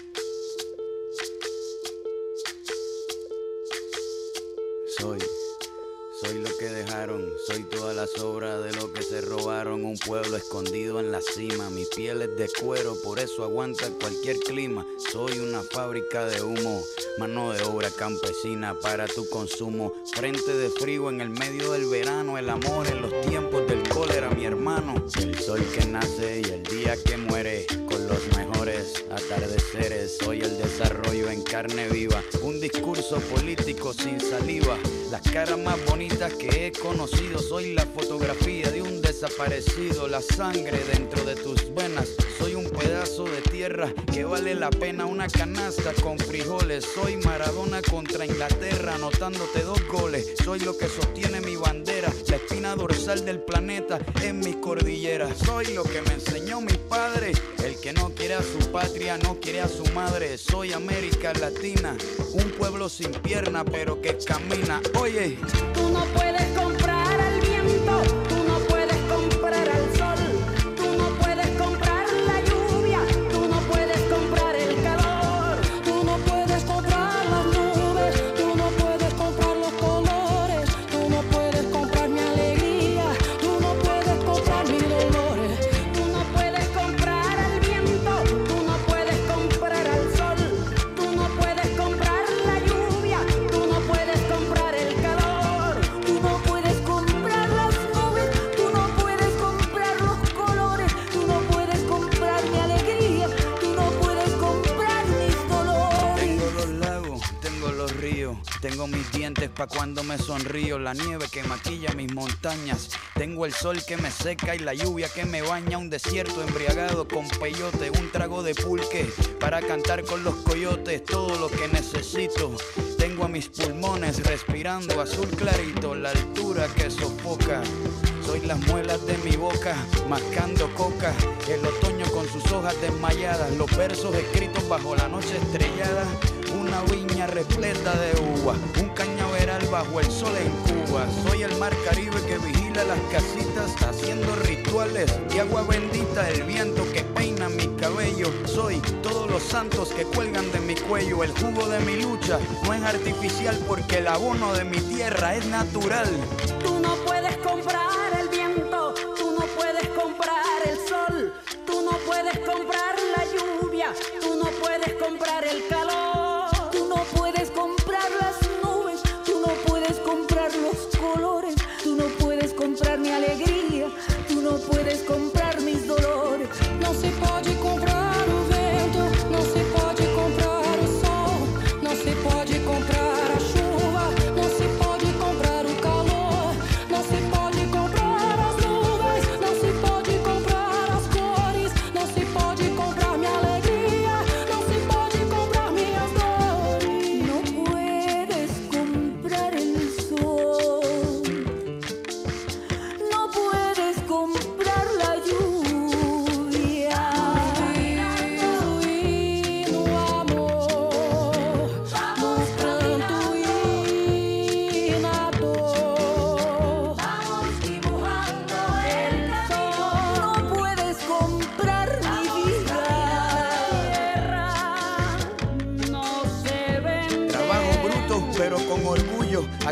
Soy lo que dejaron, soy toda la sobra de lo que se robaron. Un pueblo escondido en la cima, mi piel es de cuero, por eso aguanta cualquier clima. Soy una fábrica de humo, mano de obra campesina para tu consumo. Frente de frío en el medio del verano, el amor en los tiempos del cólera, mi hermano. El sol que nace y el día que muere, con los mejores atardeceres. Soy el desarrollo en carne viva, un discurso político sin saliva. Las caras más bonitas que he conocido, soy la fotografía de un desaparecido. La sangre dentro de tus venas, soy un pedazo de tierra que vale la pena una canasta con frijoles. Soy Maradona contra Inglaterra, anotándote 2 goles. Soy lo que sostiene mi bandera, la espina dorsal del planeta en mis cordilleras. Soy lo que me enseñó mi padre, el que no quiere a su patria, no quiere a su madre. Soy América Latina, un pueblo sin pierna pero que camina. Oye, tú no puedes comprar al viento, tú no puedes comprar al sol, tú no puedes comprar la lluvia, tú no puedes comprar el calor, tú no puedes comprar las nubes, tú no puedes comprar los colores, tú no puedes comprar mi alegría, tú no puedes comprar mis dolores, tú no puedes comprar al viento, tú no puedes comprar al sol, tú no puedes comprar la lluvia, tú no puedes comprar el calor, tú no puedes comprar las nubes, tú no puedes comprar los colores, tú no puedes comprar mi alegría, tú no puedes comprar mis dolores. tengo los lagos, tengo los ríos, tengo mis dientes pa' cuando me sonrío, la nieve que maquilla mis montañas, tengo el sol que me seca y la lluvia que me baña, un desierto embriagado con peyote, un trago de pulque para cantar con los coyotes, todo lo que necesito. Tengo a mis pulmones respirando azul clarito, la altura que sofoca. Soy las muelas de mi boca, mascando coca, el otoño con sus hojas desmayadas, los versos escritos bajo la noche estrellada, una viña repleta de uvas, un cañaveral bajo el sol en Cuba. Soy el mar Caribe que vigila las casitas, haciendo rituales de agua bendita, el viento que peina mi cabello. Soy todos los santos que cuelgan de mi cuello, el jugo de mi lucha no es artificial porque el abono de mi tierra es natural. Tú no puedes comprar el viento, tú no puedes comprar el sol, tú no puedes comprar la lluvia, tú no puedes comprar el calor, tú no puedes comprar las nubes, tú no puedes comprar los colores,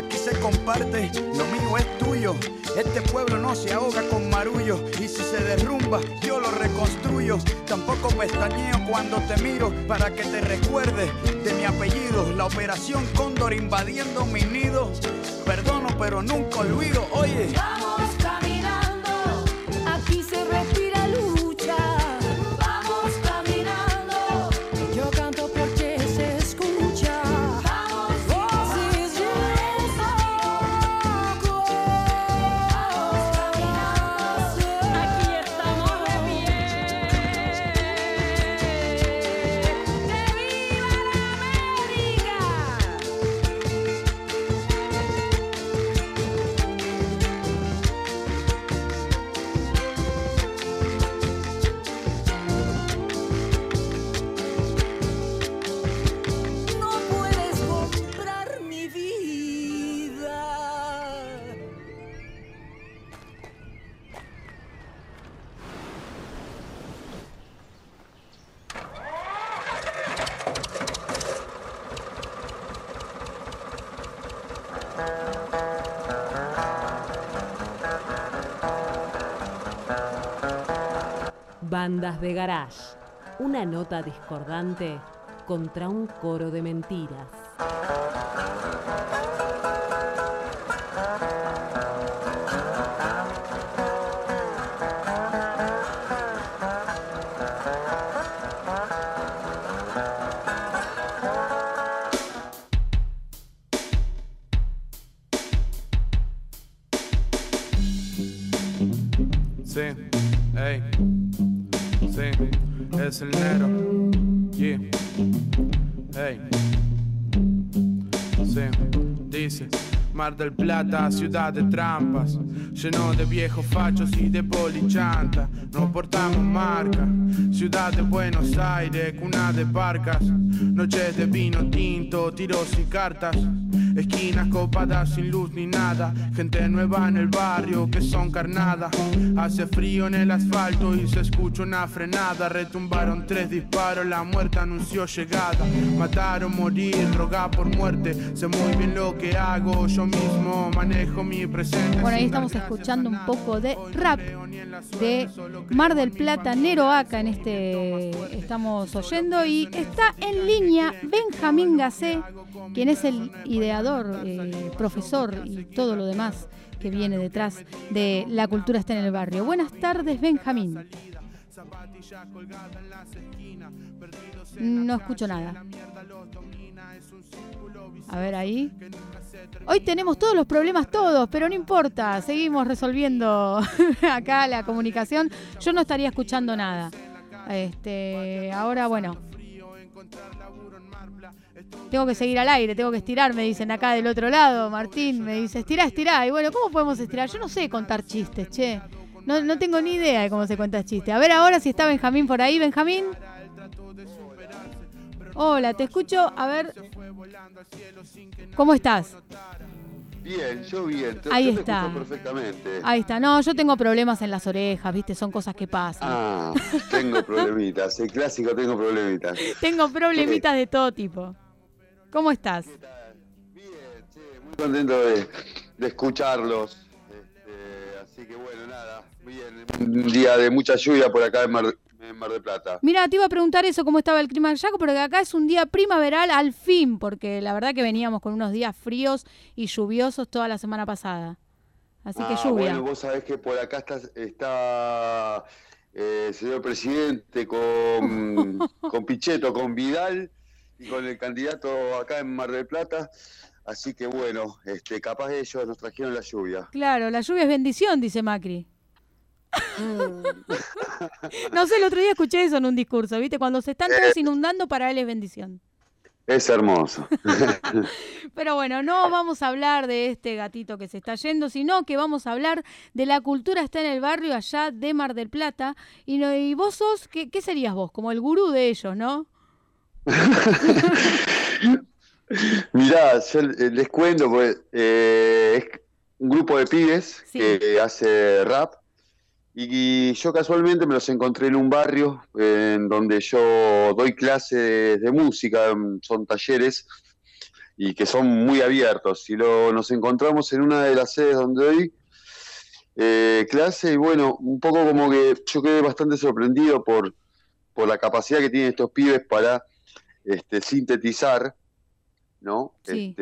aquí se comparte, lo mío es tuyo. Este pueblo no se ahoga con marullo, y si se derrumba, yo lo reconstruyo. Tampoco pestañeo cuando te miro, para que te recuerdes de mi apellido. La operación Cóndor invadiendo mi nido. Perdono, pero nunca olvido, oye. Vamos caminando, aquí se respira lucha. Vamos caminando, yo canto porque se escucha. Vamos, voces de loco. Vamos caminando, aquí estamos de pie. ¡Que viva la América! No puedes comprar mi vida. Bandas de garage. Una nota discordante contra un coro de mentiras. Sí, ey, sí, es el negro, yeah, hey, sí, dice, Mar del Plata, ciudad de trampas, lleno de viejos fachos y de polichanta, no portamos marca, ciudad de Buenos Aires, cuna de barcas, noches de vino tinto, tiros y cartas. Esquinas copadas sin luz ni nada, gente nueva en el barrio que son carnada. Hace frío en el asfalto y se escucha una frenada. Retumbaron 3 disparos, la muerte anunció llegada. Matar o morir, rogar por muerte. Sé muy bien lo que hago, yo mismo manejo mi presente. Bueno, ahí estamos escuchando un poco de rap de Mar del Plata, Nero Aca en este estamos oyendo, y está en línea Benjamín Gacé, quien es el ideador, profesor y todo lo demás que viene detrás de La Cultura Está en el Barrio. Buenas tardes, Benjamín. No escucho nada. A ver ahí. Hoy tenemos todos los problemas todos, pero no importa, seguimos resolviendo acá la comunicación. Yo no estaría escuchando nada. Ahora bueno. Tengo que seguir al aire, tengo que estirar, me dicen acá del otro lado. Martín me dice, estirá. Y bueno, ¿cómo podemos estirar? Yo no sé contar chistes, che. No tengo ni idea de cómo se cuenta chistes. A ver ahora si está Benjamín por ahí. Benjamín. Hola, te escucho. A ver. ¿Cómo estás? Bien, yo bien. Ahí te está. escucho perfectamente. Ahí está. No, yo tengo problemas en las orejas, ¿viste? Son cosas que pasan. Ah, tengo problemitas. El clásico, tengo problemitas. Tengo problemitas de todo tipo. ¿Cómo estás? Muy contento de escucharlos. Así que bueno, nada. Bien, un día de mucha lluvia por acá en Mar del Plata. Mira, te iba a preguntar eso, cómo estaba el clima allá, porque acá es un día primaveral al fin, porque la verdad que veníamos con unos días fríos y lluviosos toda la semana pasada. Así que lluvia. Bueno, vos sabés que por acá está el señor presidente con Pichetto, con Vidal y con el candidato acá en Mar del Plata. Así que bueno, capaz ellos nos trajeron la lluvia. Claro, la lluvia es bendición, dice Macri. No sé, el otro día escuché eso en un discurso, ¿viste? Cuando se están todos inundando, para él es bendición. Es hermoso. Pero bueno, no vamos a hablar de este gatito que se está yendo, sino que vamos a hablar de La Cultura Está en el Barrio allá de Mar del Plata. Y vos sos, ¿qué serías vos? Como el gurú de ellos, ¿no? Mirá, yo les cuento, pues, es un grupo de pibes que hace rap. Y yo casualmente me los encontré en un barrio en donde yo doy clases de música, son talleres, y que son muy abiertos. Y nos encontramos en una de las sedes donde doy clase, y bueno, un poco como que yo quedé bastante sorprendido por la capacidad que tienen estos pibes para sintetizar, ¿no? Sí.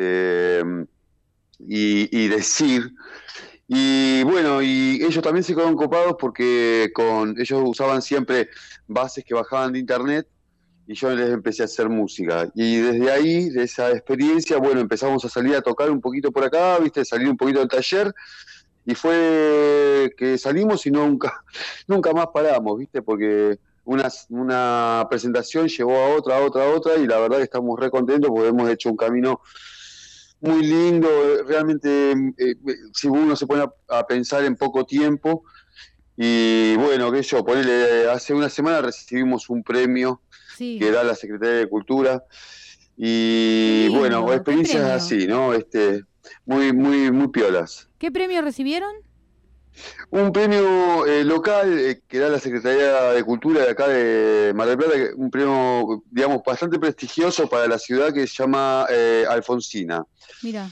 Y decir. Y bueno, y ellos también se quedaron copados porque ellos usaban siempre bases que bajaban de internet, y yo les empecé a hacer música. Y desde ahí, de esa experiencia, bueno, empezamos a salir a tocar un poquito por acá, ¿viste? Salir un poquito del taller, y fue que salimos y nunca más paramos, ¿viste? Porque una presentación llevó a otra, y la verdad que estamos re contentos porque hemos hecho un camino muy lindo, realmente, si uno se pone a pensar en poco tiempo. Y bueno, que yo, ponele, hace una semana recibimos un premio que da la Secretaría de Cultura, y lindo, bueno, experiencias así, ¿no? Muy piolas. ¿Qué premio recibieron? Un premio local que da la Secretaría de Cultura de acá de Mar del Plata, un premio, digamos, bastante prestigioso para la ciudad, que se llama Alfonsina. Mira.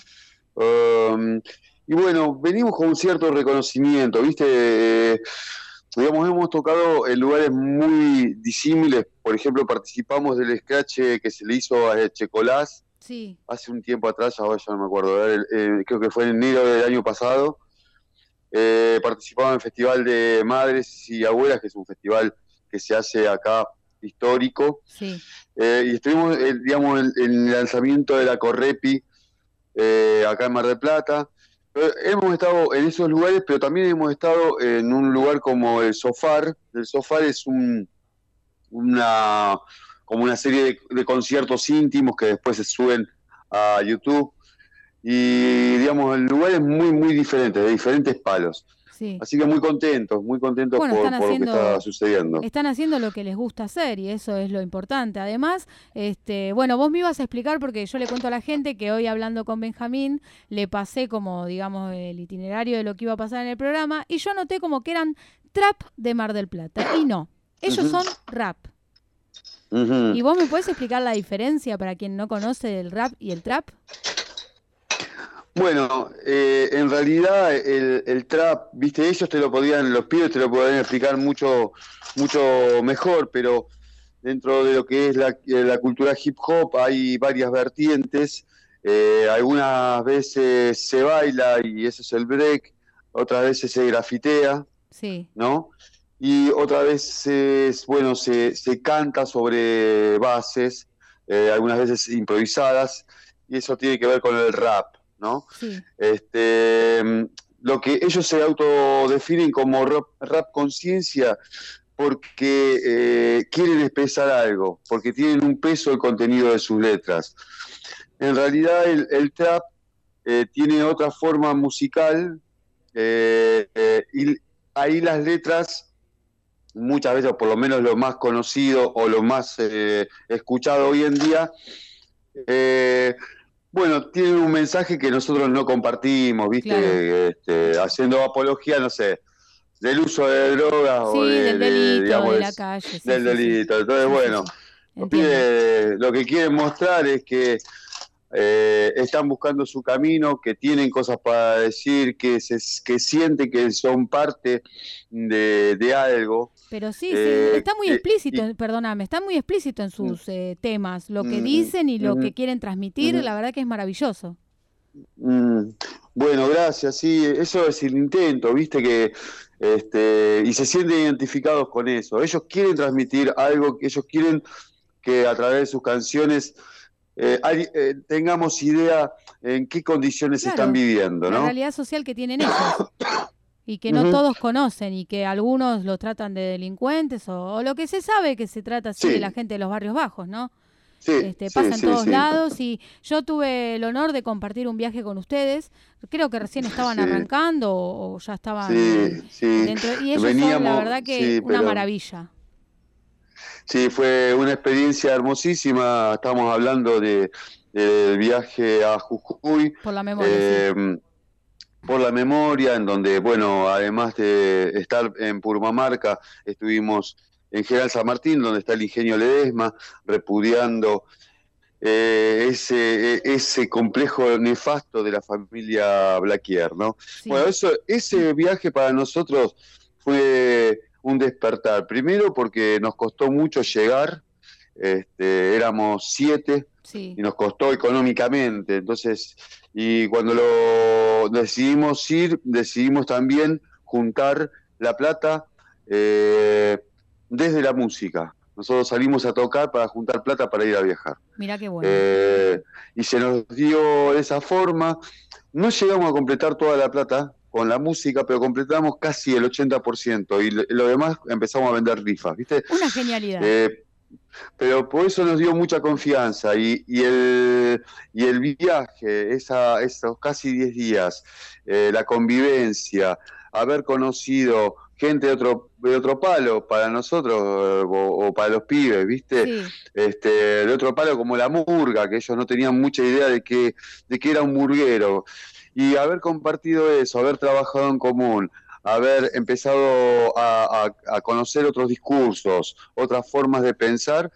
Y bueno, venimos con un cierto reconocimiento, ¿viste? Digamos, hemos tocado en lugares muy disímiles. Por ejemplo, participamos del scratch que se le hizo a Checolás hace un tiempo atrás, ya no me acuerdo, creo que fue en enero del año pasado. Participaba en el Festival de Madres y Abuelas, que es un festival que se hace acá histórico. Y estuvimos, digamos, en el lanzamiento de la Correpi acá en Mar del Plata. Hemos estado en esos lugares, pero también hemos estado en un lugar como el Sofar. El Sofar es como una serie de conciertos íntimos que después se suben a YouTube. Y digamos, el lugar es muy diferente, de diferentes palos. Así que muy contentos Bueno, por lo que está sucediendo. Están haciendo lo que les gusta hacer, y eso es lo importante. Además, bueno, vos me ibas a explicar, porque yo le cuento a la gente que hoy, hablando con Benjamín, le pasé como, digamos, el itinerario de lo que iba a pasar en el programa, y yo noté como que eran trap de Mar del Plata. Y no, ellos son rap. ¿Y vos me podés explicar la diferencia para quien no conoce el rap y el trap? Bueno, en realidad el trap, viste, los pibes te lo podrían explicar mucho mejor, pero dentro de lo que es la cultura hip hop hay varias vertientes. Algunas veces se baila y eso es el break, otras veces se grafitea, ¿no? Y otras veces, bueno, se canta sobre bases, algunas veces improvisadas, y eso tiene que ver con el rap, ¿no? Lo que ellos se autodefinen como rap conciencia, porque quieren expresar algo, porque tienen un peso el contenido de sus letras. En realidad el trap tiene otra forma musical, y ahí las letras, muchas veces, por lo menos lo más conocido o lo más escuchado hoy en día, bueno, tienen un mensaje que nosotros no compartimos, ¿viste? Claro. Haciendo apología, no sé, del uso de drogas o del delito, digamos, de la calle. Del delito. Entonces, bueno, los pibes lo que quieren mostrar es que están buscando su camino, que tienen cosas para decir, que sienten que son parte de algo. Pero está muy explícito, perdóname, está muy explícito en sus temas, lo que dicen y lo que quieren transmitir, la verdad que es maravilloso. Bueno, gracias, sí, eso es el intento, viste, que y se sienten identificados con eso. Ellos quieren transmitir algo, que ellos quieren que a través de sus canciones tengamos idea en qué condiciones están viviendo, ¿no? La realidad social que tienen ellos. Y que no todos conocen, y que algunos los tratan de delincuentes, o lo que se sabe que se trata así de la gente de los barrios bajos, ¿no? Pasa en todos lados, y yo tuve el honor de compartir un viaje con ustedes. Creo que recién estaban arrancando o ya estaban dentro, y ellos son, la verdad, que una maravilla. Sí, fue una experiencia hermosísima. Estamos hablando del viaje a Jujuy. Por la memoria, por la memoria, en donde, bueno, además de estar en Purmamarca, estuvimos en General San Martín, donde está el ingenio Ledesma, repudiando ese complejo nefasto de la familia Blaquier, ¿no? Sí. Bueno, ese viaje para nosotros fue un despertar. Primero porque nos costó mucho llegar, éramos 7 Sí. y nos costó económicamente. Entonces, y cuando lo decidimos ir, decidimos también juntar la plata desde la música. Nosotros salimos a tocar para juntar plata para ir a viajar. Mirá qué bueno. Y se nos dio de esa forma. No llegamos a completar toda la plata con la música, pero completamos casi el 80%. Y lo demás empezamos a vender rifas, ¿viste? Una genialidad. Pero por eso nos dio mucha confianza. Y el viaje, esos casi 10 días, la convivencia, haber conocido gente de otro palo para nosotros o para los pibes, ¿viste? Sí. De otro palo como la murga, que ellos no tenían mucha idea de que era un murguero. Y haber compartido eso, haber trabajado en común, haber empezado a conocer otros discursos, otras formas de pensar,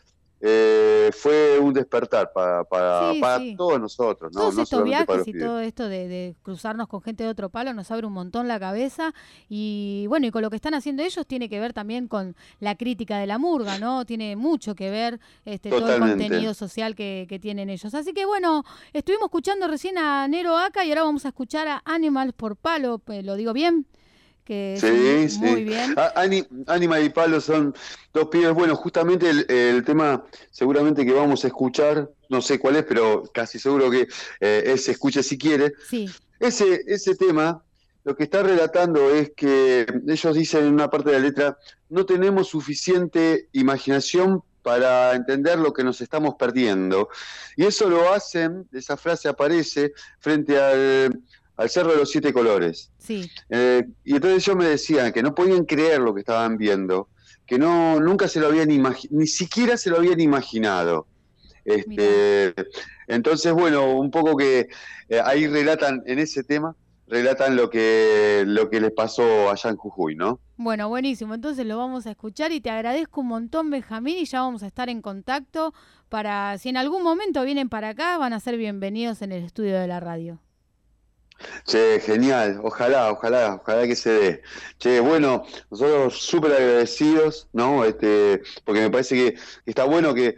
fue un despertar para Sí. todos nosotros, ¿no? Todos No estos solamente para viajes los y pibes. todo esto de cruzarnos con gente de otro palo nos abre un montón la cabeza y bueno, y con lo que están haciendo ellos tiene que ver también con la crítica de la murga, ¿no? Tiene mucho que ver todo el Totalmente. contenido social que tienen ellos. Así que bueno, estuvimos escuchando recién a Nero Aca y ahora vamos a escuchar a Animals por Palo, ¿lo digo bien? Que Sí, muy sí. bien. Ánima y Palo son dos pibes. Bueno, justamente el tema seguramente que vamos a escuchar, no sé cuál es, pero casi seguro que es Escuche si quiere. Sí. Ese tema lo que está relatando es que ellos dicen en una parte de la letra, no tenemos suficiente imaginación para entender lo que nos estamos perdiendo. Y eso lo hacen, esa frase aparece frente al Cerro de los 7 Colores. Sí. Y entonces ellos me decían que no podían creer lo que estaban viendo, que nunca se lo habían ni siquiera se lo habían imaginado. Entonces, bueno, un poco que ahí relatan en ese tema, relatan lo que les pasó allá en Jujuy, ¿no? Bueno, buenísimo. Entonces lo vamos a escuchar y te agradezco un montón, Benjamín, y ya vamos a estar en contacto para, si en algún momento vienen para acá, van a ser bienvenidos en el estudio de la radio. Che, genial, ojalá que se dé. Che, bueno, nosotros súper agradecidos, ¿no? Porque me parece que está bueno que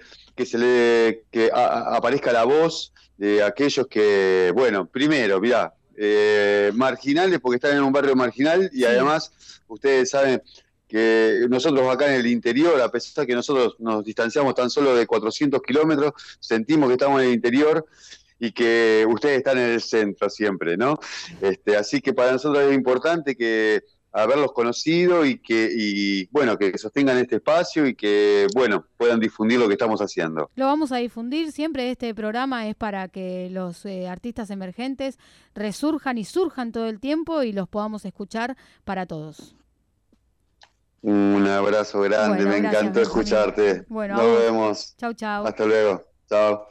aparezca la voz de aquellos que, bueno, primero, mirá, marginales porque están en un barrio marginal y además ustedes saben que nosotros acá en el interior, a pesar de que nosotros nos distanciamos tan solo de 400 kilómetros, sentimos que estamos en el interior y que ustedes están en el centro siempre, ¿no? Así que para nosotros es importante que haberlos conocido y bueno, que sostengan este espacio y que, bueno, puedan difundir lo que estamos haciendo. Lo vamos a difundir, siempre este programa es para que los artistas emergentes resurjan y surjan todo el tiempo y los podamos escuchar para todos. Un abrazo grande, Bueno, me gracias, encantó Benjamín. escucharte. Bueno, Nos vemos. Chau, chau. Hasta luego. Chao.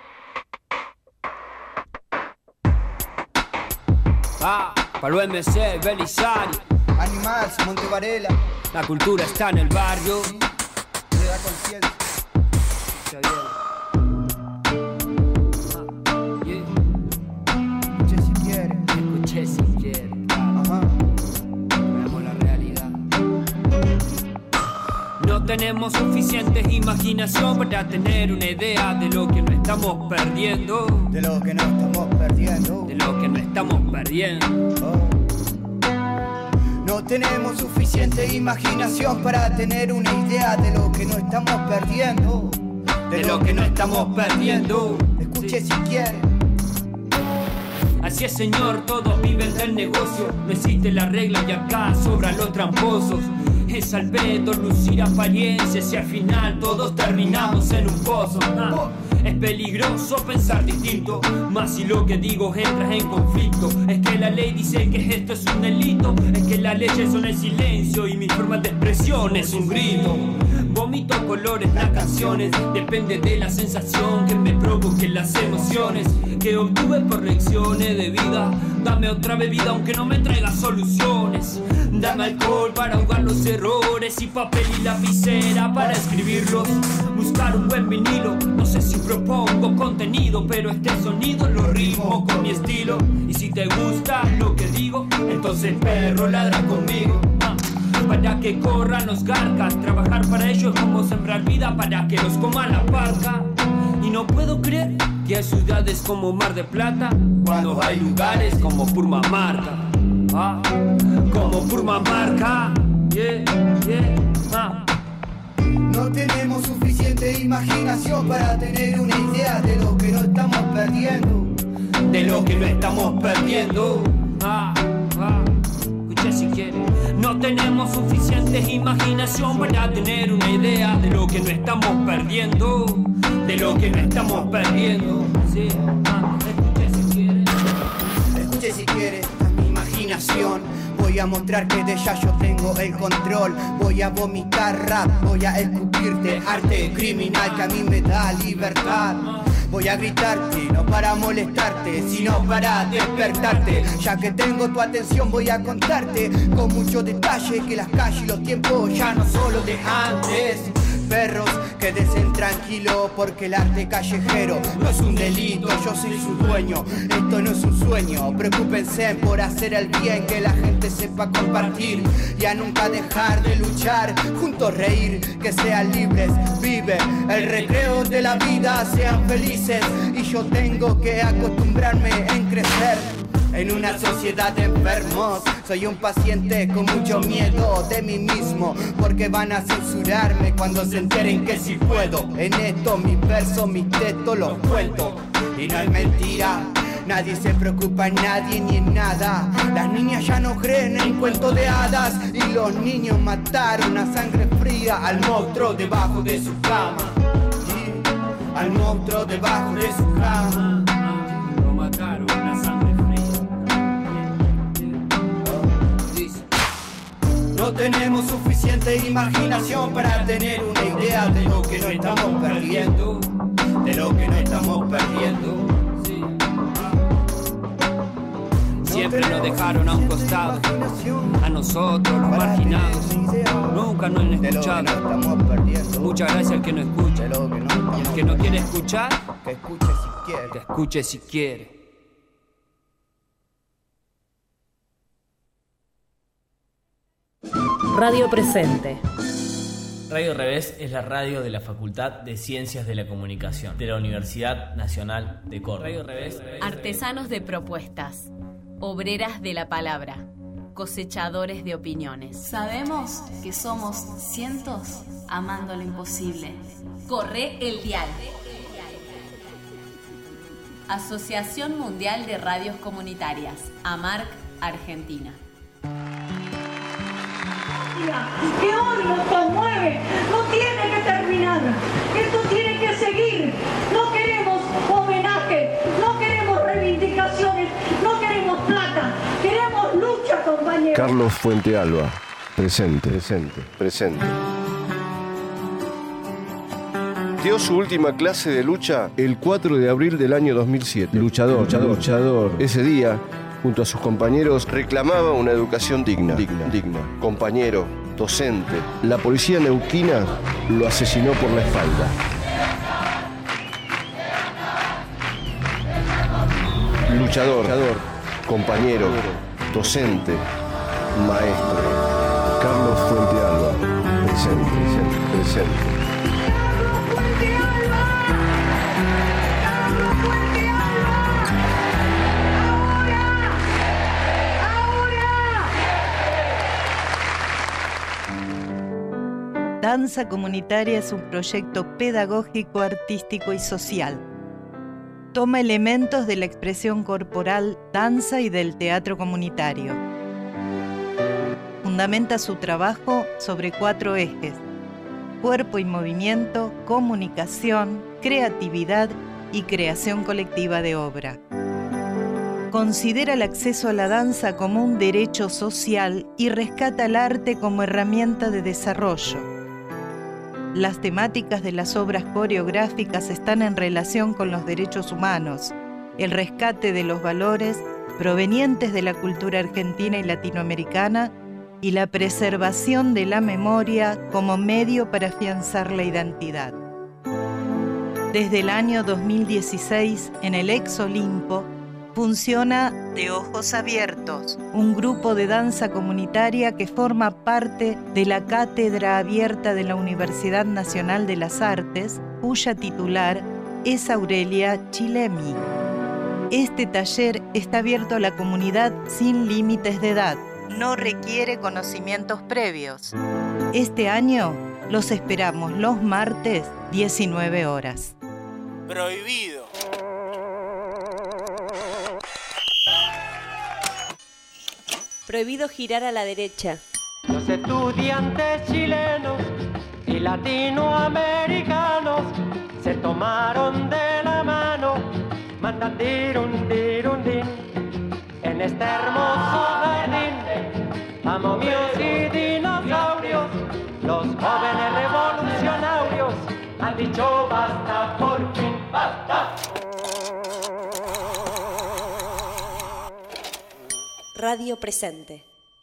Para lo MC, Belisario. Animals, Monte Varela. La cultura está en el barrio. Le da conciencia. Escuche si quiere. Escuché si quiere. Ajá. Veamos la realidad. No tenemos suficiente imaginación para tener una idea de lo que nos estamos perdiendo. De lo que no estamos perdiendo. De lo que no estamos perdiendo. No tenemos suficiente imaginación para tener una idea de lo que no estamos perdiendo. De lo que no estamos perdiendo. Escuche si quiere. Así es, señor, todos viven del negocio. No existe la regla y acá sobran los tramposos. Es al pedo lucir apariencias y al final todos terminamos en un pozo. Es peligroso pensar distinto, más si lo que digo entra en conflicto. Es que la ley dice que esto es un delito, es que las leyes son el silencio y mi forma de expresión es un grito. Vomito colores, las canciones, depende de la sensación que me provoquen las emociones que obtuve por lecciones de vida. Dame otra bebida aunque no me traiga soluciones. Dame alcohol para ahogar los errores y papel y lapicera para escribirlos. Buscar un buen vinilo, no sé si propongo contenido, pero este sonido lo ritmo con mi estilo. Y si te gusta lo que digo, entonces perro ladra conmigo. Para que corran los garcas, trabajar para ellos es como sembrar vida para que los coma la parca. Y no puedo creer que hay ciudades como Mar del Plata cuando hay lugares como Purmamarca. Como Purmamarca. Yeah, yeah, No tenemos suficiente imaginación para tener una idea de lo que no estamos perdiendo. De lo que no estamos perdiendo. Escucha si quieres. No tenemos suficiente imaginación para tener una idea de lo que no estamos perdiendo. De lo que no estamos perdiendo. Sí. Escuche si quieres. Escuche si quieres, esta es mi imaginación. Voy a mostrar que de ella yo tengo el control. Voy a vomitar rap, voy a escupirte arte criminal que a mí me da libertad. Voy a gritarte, no para molestarte, sino para despertarte. Ya que tengo tu atención voy a contarte con mucho detalle que las calles y los tiempos ya no son los de antes. Perros, quédense tranquilos porque el arte callejero no es un delito, yo soy su dueño. Esto no es un sueño, preocúpense por hacer el bien, que la gente sepa compartir y a nunca dejar de luchar. Juntos reír, que sean libres, vive el recreo de la vida, sean felices. Y yo tengo que acostumbrarme en crecer en una sociedad de enfermos. Soy un paciente con mucho miedo de mí mismo, porque van a censurarme cuando se enteren que si puedo. En esto mis versos, mis textos los cuento. Y no es mentira, nadie se preocupa en nadie ni en nada. Las niñas ya no creen en cuentos de hadas, y los niños mataron a sangre fría al monstruo debajo de su cama. Al monstruo debajo de su cama. Lo mataron a sangre. No tenemos suficiente imaginación para tener una idea de lo que no estamos perdiendo. De lo que no estamos perdiendo. Siempre nos dejaron a un costado, a nosotros los marginados. Nunca nos han escuchado. Muchas gracias al que no escucha. Y el que no quiere escuchar, que escuche si quiere. Que escuche si quiere. Radio Presente. Radio Revés es la radio de la Facultad de Ciencias de la Comunicación de la Universidad Nacional de Córdoba. Radio Revés. Artesanos de propuestas, obreras de la palabra, cosechadores de opiniones. Sabemos que somos cientos amando lo imposible. Corre el dial. Asociación Mundial de Radios Comunitarias, AMARC, Argentina. Que hoy nos conmueve, no tiene que terminar, esto tiene que seguir. No queremos homenaje, no queremos reivindicaciones, no queremos plata, queremos lucha, compañeros. Carlos Fuentealba, presente. Dio su última clase de lucha el 4 de abril del año 2007. Luchador. Ese día, junto a sus compañeros, reclamaba una educación digna. Compañero, docente, la policía neuquina lo asesinó por la espalda. Luchador, compañero, docente, maestro. Carlos Fuentealba, presente. Danza Comunitaria es un proyecto pedagógico, artístico y social. Toma elementos de la expresión corporal, danza y del teatro comunitario. Fundamenta su trabajo sobre 4 ejes: cuerpo y movimiento, comunicación, creatividad y creación colectiva de obra. Considera el acceso a la danza como un derecho social y rescata el arte como herramienta de desarrollo. Las temáticas de las obras coreográficas están en relación con los derechos humanos, el rescate de los valores provenientes de la cultura argentina y latinoamericana y la preservación de la memoria como medio para afianzar la identidad. Desde el año 2016, en el Ex Olimpo, funciona De Ojos Abiertos, un grupo de danza comunitaria que forma parte de la Cátedra Abierta de la Universidad Nacional de las Artes, cuya titular es Aurelia Chilemi. Este taller está abierto a la comunidad sin límites de edad. No requiere conocimientos previos. Este año los esperamos los martes, 19 horas. Prohibido. Prohibido girar a la derecha. Los estudiantes chilenos y latinoamericanos se tomaron de la mano, mandan dirun-dirun-din, en este hermoso jardín, a momios y dinosaurios, los jóvenes revolucionarios han dicho basta, por fin basta. Radio Presente.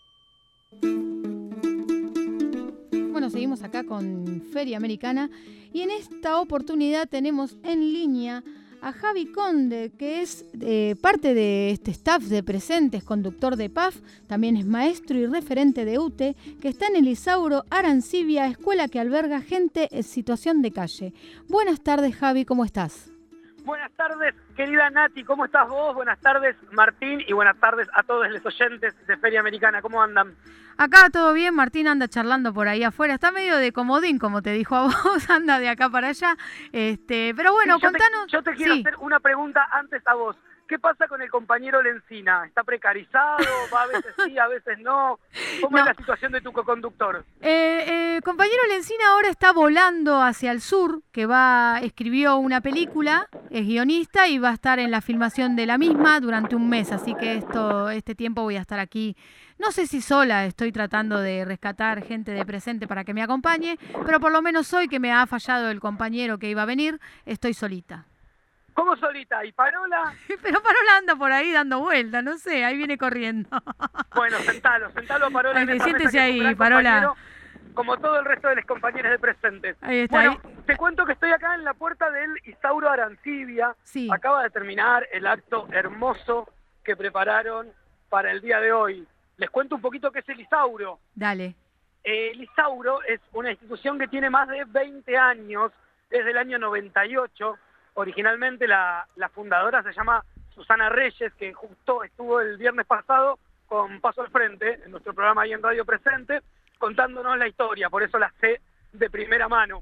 Bueno, seguimos acá con Feria Americana y en esta oportunidad tenemos en línea a Javi Conde, que es parte de este staff de Presentes, conductor de PAF, también es maestro y referente de UTE, que está en el Isauro Arancibia, escuela que alberga gente en situación de calle. Buenas tardes, Javi, ¿cómo estás? Buenas tardes, querida Nati, ¿cómo estás vos? Buenas tardes, Martín, y buenas tardes a todos los oyentes de Feria Americana. ¿Cómo andan? Acá todo bien, Martín anda charlando por ahí afuera, está medio de comodín, como te dijo a vos, anda de acá para allá. Pero bueno, sí, contanos... Yo te quiero hacer una pregunta antes a vos. ¿Qué pasa con el compañero Lencina? ¿Está precarizado? ¿Va a veces sí, a veces no? ¿Cómo es la situación de tu coconductor? Compañero Lencina ahora está volando hacia el sur, que escribió una película, es guionista y va a estar en la filmación de la misma durante un mes, así que este tiempo voy a estar aquí. No sé si sola, estoy tratando de rescatar gente de Presente para que me acompañe, pero por lo menos hoy que me ha fallado el compañero que iba a venir, estoy solita. ¿Cómo solita? ¿Y Parola? Pero Parola anda por ahí dando vuelta, no sé, ahí viene corriendo. Bueno, sentalo a Parola. Ay, siéntese ahí, Parola. Como todo el resto de los compañeros de Presentes. Ahí está. Bueno, te cuento que estoy acá en la puerta del Isauro Arancibia. Sí. Acaba de terminar el acto hermoso que prepararon para el día de hoy. Les cuento un poquito qué es el Isauro. Dale. El Isauro es una institución que tiene más de 20 años, desde el año 98. Originalmente la fundadora se llama Susana Reyes, que justo estuvo el viernes pasado con Paso al Frente, en nuestro programa ahí en Radio Presente, contándonos la historia, por eso la sé de primera mano.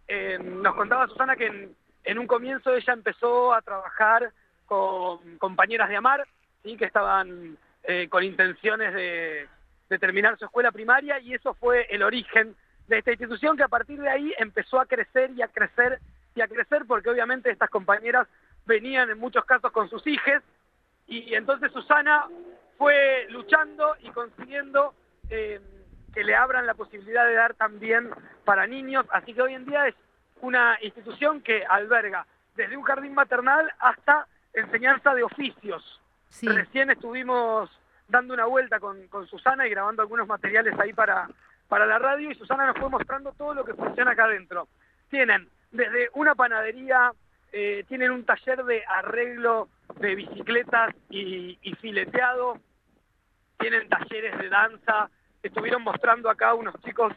Nos contaba Susana que en un comienzo ella empezó a trabajar con compañeras de Amar, ¿sí? Que estaban con intenciones de terminar su escuela primaria, y eso fue el origen de esta institución, que a partir de ahí empezó a crecer y a crecer y a crecer, porque obviamente estas compañeras venían en muchos casos con sus hijas, y entonces Susana fue luchando y consiguiendo que le abran la posibilidad de dar también para niños, así que hoy en día es una institución que alberga desde un jardín maternal hasta enseñanza de oficios. Sí. Recién estuvimos dando una vuelta con Susana y grabando algunos materiales ahí para la radio, y Susana nos fue mostrando todo lo que funciona acá adentro. Tienen desde una panadería, tienen un taller de arreglo de bicicletas y fileteado, tienen talleres de danza, estuvieron mostrando acá unos chicos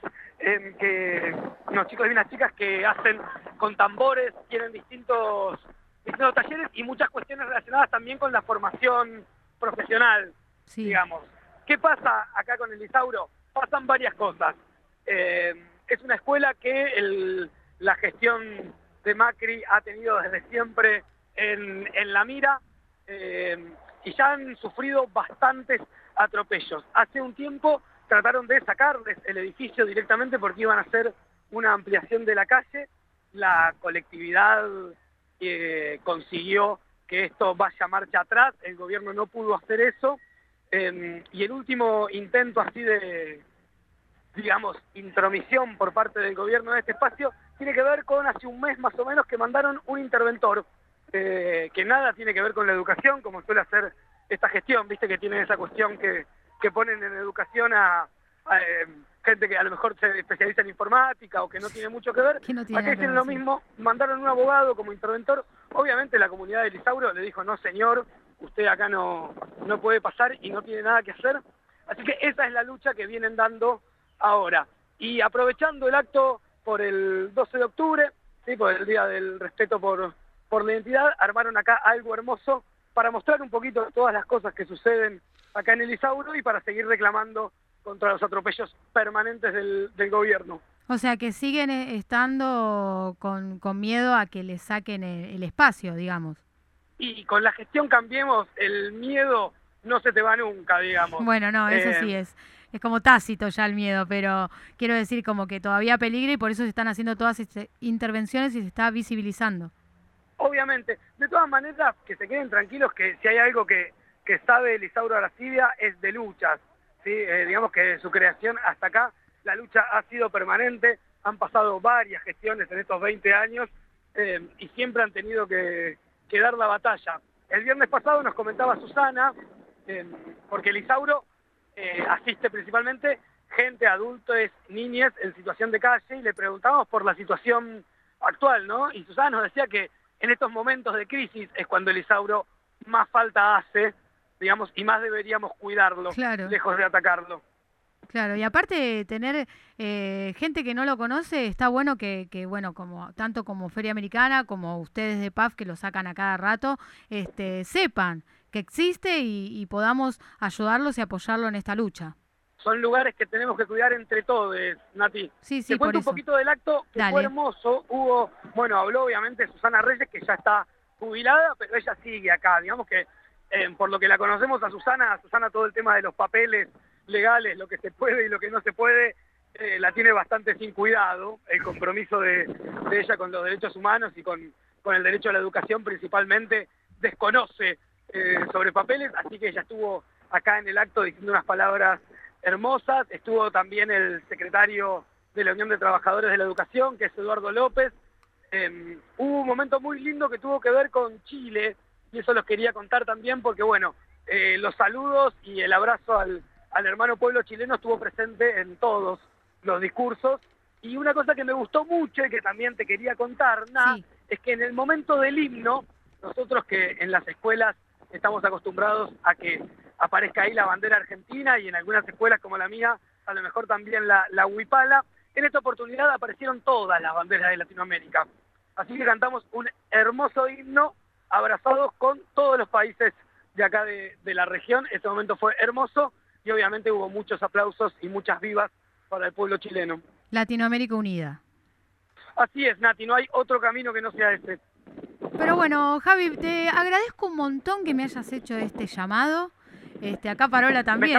y unas chicas que hacen con tambores, tienen distintos talleres y muchas cuestiones relacionadas también con la formación profesional, sí. Digamos. ¿Qué pasa acá con el Isauro? Pasan varias cosas. Es una escuela que la gestión de Macri ha tenido desde siempre en la mira, y ya han sufrido bastantes atropellos. Hace un tiempo trataron de sacarles el edificio directamente porque iban a hacer una ampliación de la calle. La colectividad consiguió que esto vaya marcha atrás, el gobierno no pudo hacer eso, y el último intento así de, digamos, intromisión por parte del gobierno de este espacio tiene que ver con hace un mes más o menos que mandaron un interventor, que nada tiene que ver con la educación, como suele hacer esta gestión, viste que tienen esa cuestión que ponen en educación a gente que a lo mejor se especializa en informática o que no tiene mucho que ver. Acá hicieron lo mismo, mandaron un abogado como interventor. Obviamente la comunidad de Lisauro le dijo, no señor, usted acá no puede pasar y no tiene nada que hacer. Así que esa es la lucha que vienen dando ahora. Y aprovechando el acto por el 12 de octubre, ¿sí? Por el Día del Respeto por la Identidad, armaron acá algo hermoso para mostrar un poquito todas las cosas que suceden acá en el Lisauro y para seguir reclamando contra los atropellos permanentes del gobierno. O sea, que siguen estando con miedo a que les saquen el espacio, digamos. Y con la gestión Cambiemos, el miedo no se te va nunca, digamos. Bueno, no, eso sí es como tácito ya el miedo, pero quiero decir como que todavía peligra y por eso se están haciendo todas estas intervenciones y se está visibilizando. Obviamente. De todas maneras, que se queden tranquilos que si hay algo que sabe Lisauro Aracibia es de luchas. ¿Sí? Digamos que de su creación hasta acá la lucha ha sido permanente, han pasado varias gestiones en estos 20 años y siempre han tenido que dar la batalla. El viernes pasado nos comentaba Susana, porque Lisauro asiste principalmente gente, adultos, niñas en situación de calle y le preguntábamos por la situación actual, ¿no? Y Susana nos decía que en estos momentos de crisis es cuando Lisauro más falta hace, digamos, y más deberíamos cuidarlo, claro, lejos de atacarlo. Claro, y aparte de tener gente que no lo conoce, está bueno que bueno, como tanto como Feria Americana como ustedes de PAF que lo sacan a cada rato, sepan que existe y podamos ayudarlos y apoyarlo en esta lucha. Son lugares que tenemos que cuidar entre todos, Nati. Sí, Te cuento un poquito del acto, que fue hermoso. Habló obviamente Susana Reyes, que ya está jubilada, pero ella sigue acá. Digamos que por lo que la conocemos a Susana todo el tema de los papeles legales, lo que se puede y lo que no se puede, la tiene bastante sin cuidado. El compromiso de ella con los derechos humanos y con el derecho a la educación principalmente desconoce sobre papeles, así que ella estuvo acá en el acto diciendo unas palabras hermosas. Estuvo también el secretario de la Unión de Trabajadores de la Educación, que es Eduardo López. Hubo un momento muy lindo que tuvo que ver con Chile, y eso los quería contar también porque, bueno, los saludos y el abrazo al hermano pueblo chileno estuvo presente en todos los discursos. Y una cosa que me gustó mucho y que también te quería contar, es que en el momento del himno, nosotros que en las escuelas estamos acostumbrados a que aparezca ahí la bandera argentina y en algunas escuelas como la mía, a lo mejor también la huipala, en esta oportunidad aparecieron todas las banderas de Latinoamérica. Así que cantamos un hermoso himno abrazados con todos los países de acá de la región. Este momento fue hermoso y obviamente hubo muchos aplausos y muchas vivas para el pueblo chileno. Latinoamérica unida. Así es, Nati, no hay otro camino que no sea este. Pero bueno, Javi, te agradezco un montón que me hayas hecho este llamado. Acá Parola también.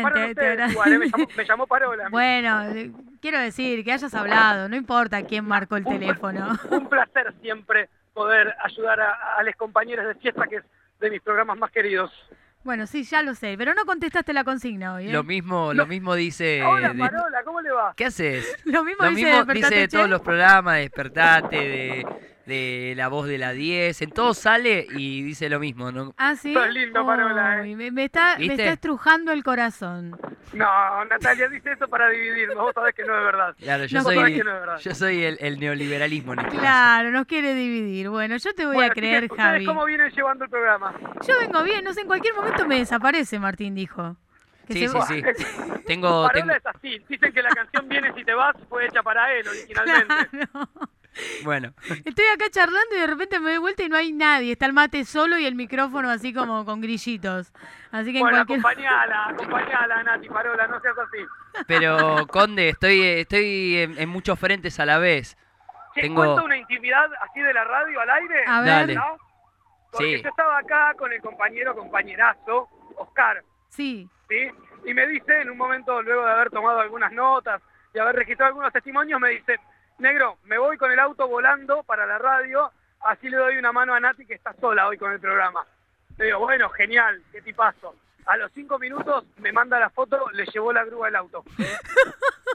Me llamó Parola. Bueno, quiero decir que hayas hablado, no importa quién marcó el teléfono. Un placer siempre poder ayudar a los compañeros de fiesta, que es de mis programas más queridos. Bueno, sí, ya lo sé, pero no contestaste la consigna hoy, ¿eh? Lo mismo dice... Hola, Parola, ¿cómo le va? ¿Qué haces? Lo mismo dice de todos los programas, Despertate, de La Voz de la 10, en todo sale y dice lo mismo, ¿no? Ah, ¿sí? Sos lindo, Parola, me está estrujando el corazón. No, Natalia dice eso para dividirnos, vos sabés que no es verdad. Claro, yo soy el neoliberalismo en este Claro, nos quiere dividir. Bueno, yo te voy a creer, Javi. ¿Cómo vienen llevando el programa? Yo vengo bien, no sé, en cualquier momento me desaparece, Martín dijo. Sí. Parola es así, dicen que la canción Viene si te vas fue hecha para él originalmente. Claro. Bueno. Estoy acá charlando y de repente me doy vuelta y no hay nadie. Está el mate solo y el micrófono así como con grillitos. Así que bueno, acompañala, Nati, Parola, no seas así. Pero, Conde, estoy en muchos frentes a la vez. ¿Cuento una intimidad así de la radio al aire? A ver. Dale. ¿No? Porque yo estaba acá con el compañerazo, Oscar. Sí. Y me dice, en un momento, luego de haber tomado algunas notas y haber registrado algunos testimonios, me dice: negro, me voy con el auto volando para la radio, así le doy una mano a Nati que está sola hoy con el programa. Le digo, bueno, genial, qué tipazo. A los 5 minutos me manda la foto, le llevó la grúa el auto.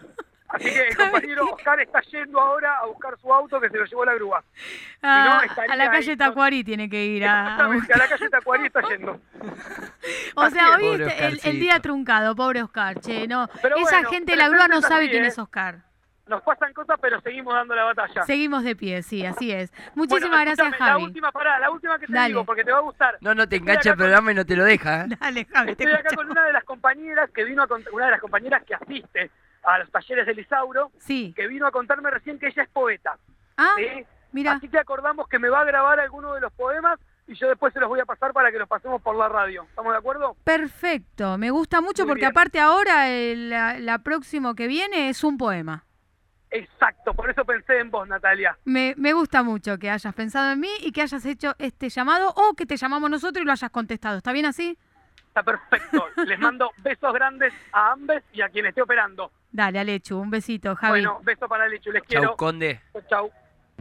Así que el compañero Oscar está yendo ahora a buscar su auto que se lo llevó la grúa. Ah, Si no, a la calle Tacuarí tiene que ir. Exactamente, a la calle Tacuarí está yendo. O sea, hoy Pobre el día truncado, pobre Oscar, che, no. Pero Esa bueno, gente de la grúa no es sabe así, quién es Oscar. Nos pasan cosas, pero seguimos dando la batalla. Seguimos de pie, sí, así es. Muchísimas Bueno, gracias, escúchame, Javi. la última que te Dale. digo, porque te va a gustar. No te engancha el programa y no te lo deja. Dale, Javi, Estoy acá con una de las compañeras que vino una de las compañeras que asiste a los talleres de Lisauro, que vino a contarme recién que ella es poeta. ¿Sí? Mira. Así que acordamos que me va a grabar alguno de los poemas y yo después se los voy a pasar para que los pasemos por la radio. ¿Estamos de acuerdo? Perfecto, me gusta mucho Muy porque bien. aparte ahora la próximo que viene es un poema. Exacto, por eso pensé en vos, Natalia. Me gusta mucho que hayas pensado en mí y que hayas hecho este llamado o que te llamamos nosotros y lo hayas contestado. ¿Está bien así? Está perfecto. Les mando besos grandes a ambos y a quien esté operando. Dale, Alechu, un besito, Javi. Bueno, beso para Alechu, les quiero. Chau, Conde. Chau.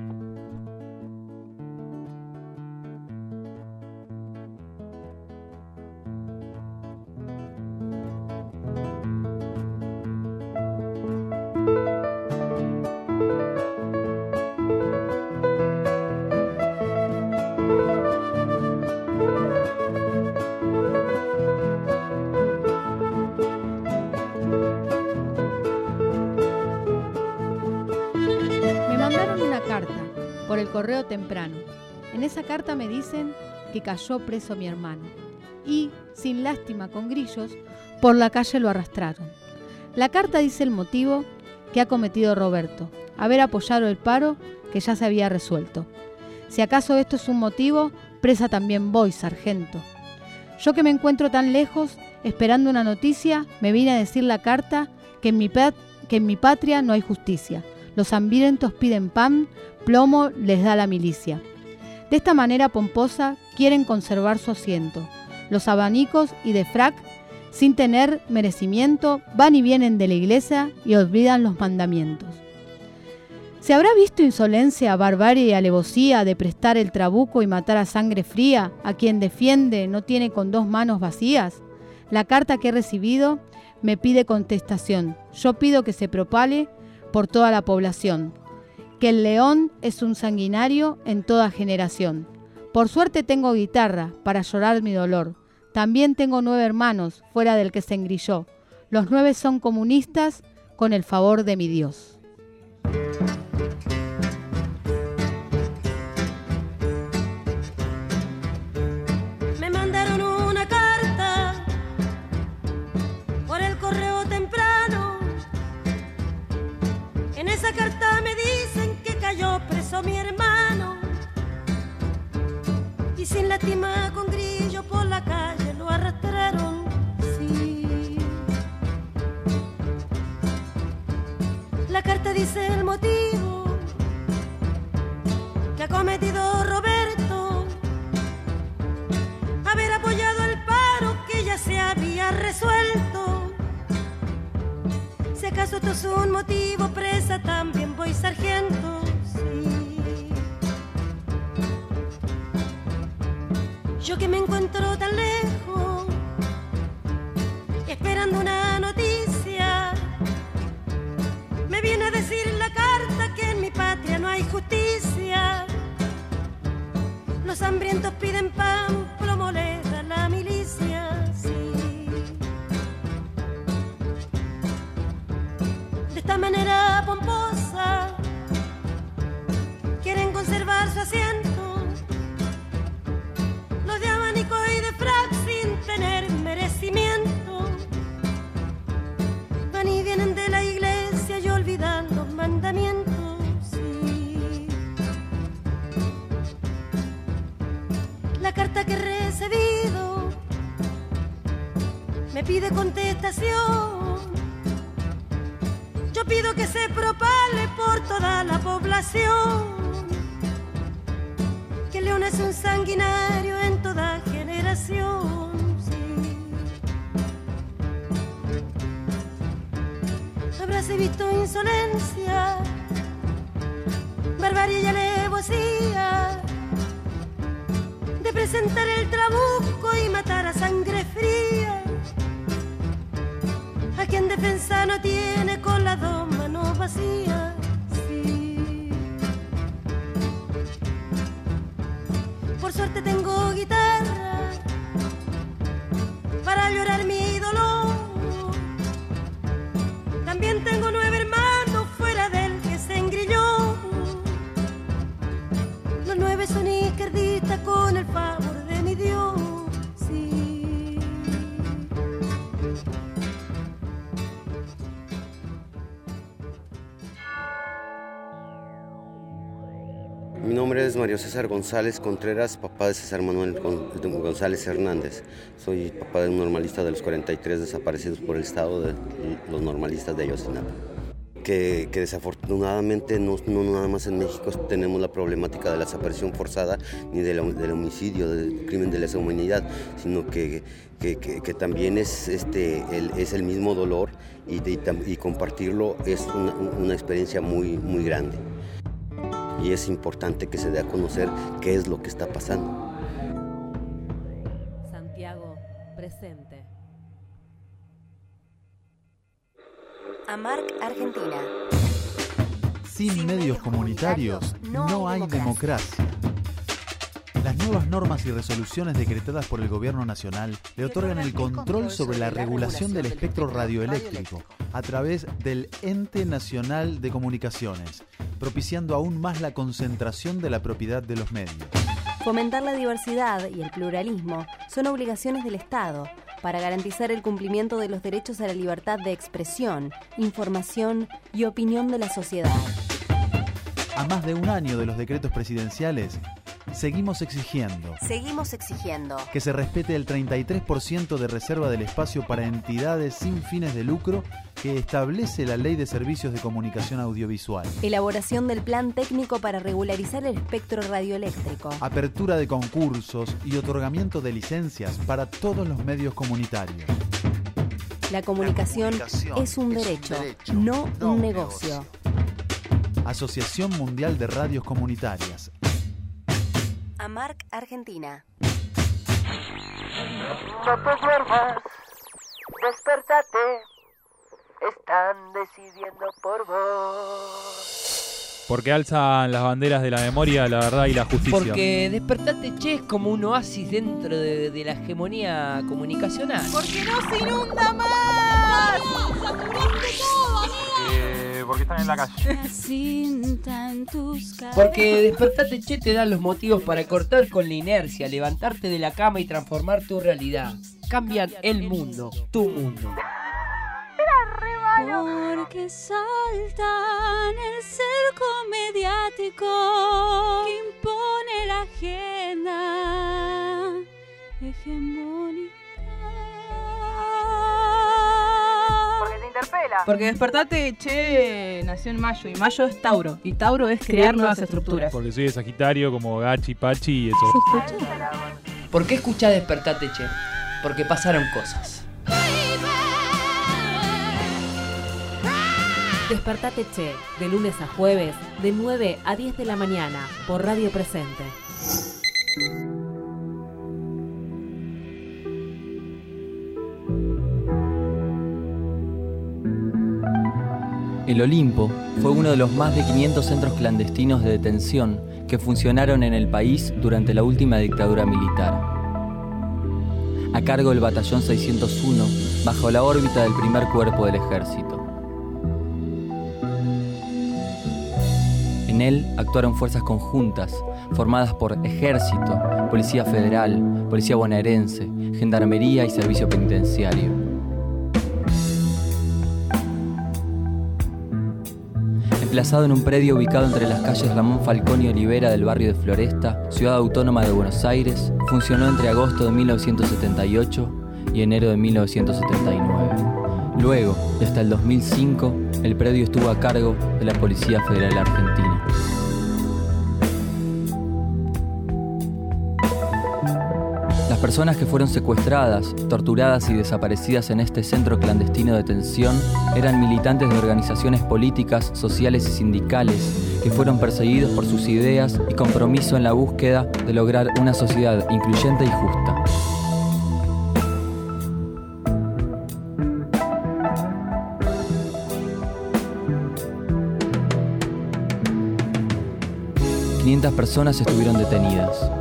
Me mandaron una carta por el correo temprano. En esa carta me dicen que cayó preso mi hermano y, sin lástima con grillos, por la calle lo arrastraron. La carta dice el motivo que ha cometido Roberto, haber apoyado el paro que ya se había resuelto. Si acaso esto es un motivo, presa también voy, sargento. Yo que me encuentro tan lejos, esperando una noticia, me vine a decir la carta que en mi patria no hay justicia. Los hambrientos piden pan, plomo les da la milicia. De esta manera pomposa quieren conservar su asiento. Los abanicos y de frac, sin tener merecimiento, van y vienen de la iglesia y olvidan los mandamientos. ¿Se habrá visto insolencia, barbarie y alevosía de prestar el trabuco y matar a sangre fría a quien defiende no tiene con dos manos vacías? La carta que he recibido me pide contestación. Yo pido que se propale por toda la población, que el león es un sanguinario en toda generación. Por suerte tengo guitarra para llorar mi dolor. También tengo 9 hermanos fuera del que se engrilló. Los 9 son comunistas con el favor de mi Dios. Me mandaron una carta por el correo temprano. En esa carta me dicen que cayó preso mi hermano y sin lástima con grillo por la calle lo arrastraron. Sí. La carta dice el motivo que ha cometido Roberto, haber apoyado el paro que ya se había resuelto. Si acaso esto es un motivo, presa también voy, sargento. Sí. Yo que me encuentro tan lejos, esperando una noticia, me viene a decir la carta que en mi patria no hay justicia. Los hambrientos piden pan, plomo les da la milicia. Sí. De esta manera pomposa quieren conservar su asiento. Los de abanico y de frac sin tener merecimiento van y vienen de la iglesia y olvidan los mandamientos. Sí. La carta que he recibido me pide contestación. Yo pido que se propale por toda la población que León es un sanguinario en toda generación. Sí. Habráse visto insolencia, barbarie y alevosía de presentar el trabuco y matar a sangre fría a quien defensa no tiene con las dos manos vacía, sí. Por suerte tengo guitarra para llorar mi dolor. También tengo 9 hermanos fuera del que se engrilló. Los 9 son izquierdistas con el favor de mi Dios, sí. Mi nombre es Mario César González Contreras, papá de César Manuel González Hernández. Soy papá de un normalista de los 43 desaparecidos por el Estado, de los normalistas de Ayotzinapa. Que desafortunadamente no nada más en México tenemos la problemática de la desaparición forzada ni del homicidio, del crimen de lesa humanidad, sino que también es el mismo dolor y compartirlo es una experiencia muy, muy grande. Y es importante que se dé a conocer qué es lo que está pasando. Santiago, presente. AMARC Argentina. Sin medios comunitarios no hay democracia. Las nuevas normas y resoluciones decretadas por el Gobierno Nacional le otorgan el control sobre la regulación del espectro radioeléctrico a través del Ente Nacional de Comunicaciones, propiciando aún más la concentración de la propiedad de los medios. Fomentar la diversidad y el pluralismo son obligaciones del Estado para garantizar el cumplimiento de los derechos a la libertad de expresión, información y opinión de la sociedad. A más de un año de los decretos presidenciales, seguimos exigiendo que se respete el 33% de reserva del espacio para entidades sin fines de lucro que establece la Ley de Servicios de Comunicación Audiovisual. Elaboración del plan técnico para regularizar el espectro radioeléctrico. Apertura de concursos y otorgamiento de licencias para todos los medios comunitarios. La comunicación es un derecho, no un negocio. Asociación Mundial de Radios Comunitarias. AMARC Argentina. No te duermas, despertate, están decidiendo por vos. Porque alzan las banderas de la memoria, la verdad y la justicia. Porque Despertate Che es como un oasis dentro de la hegemonía comunicacional. Porque no se inunda más. Porque están en la calle. Porque Despertate Che te da los motivos para cortar con la inercia, levantarte de la cama y transformar tu realidad. Cambian el mundo, tu mundo. Porque saltan el cerco mediático que impone la agenda hegemónica. Porque te interpela. Porque Despertate Che nació en Mayo y Mayo es Tauro. Y Tauro es crear nuevas estructuras. Porque soy de Sagitario como Gachi, Pachi y eso. ¿Por qué escuchás Despertate Che? Porque pasaron cosas. Despertate Che, de lunes a jueves, de 9 a 10 de la mañana, por Radio Presente. El Olimpo fue uno de los más de 500 centros clandestinos de detención que funcionaron en el país durante la última dictadura militar. A cargo del Batallón 601, bajo la órbita del primer cuerpo del ejército. En él actuaron fuerzas conjuntas, formadas por Ejército, Policía Federal, Policía Bonaerense, Gendarmería y Servicio Penitenciario. Emplazado en un predio ubicado entre las calles Ramón Falcón y Olivera del barrio de Floresta, Ciudad Autónoma de Buenos Aires, funcionó entre agosto de 1978 y enero de 1979. Luego, y hasta el 2005, el predio estuvo a cargo de la Policía Federal Argentina. Las personas que fueron secuestradas, torturadas y desaparecidas en este centro clandestino de detención eran militantes de organizaciones políticas, sociales y sindicales que fueron perseguidos por sus ideas y compromiso en la búsqueda de lograr una sociedad incluyente y justa. 500 personas estuvieron detenidas.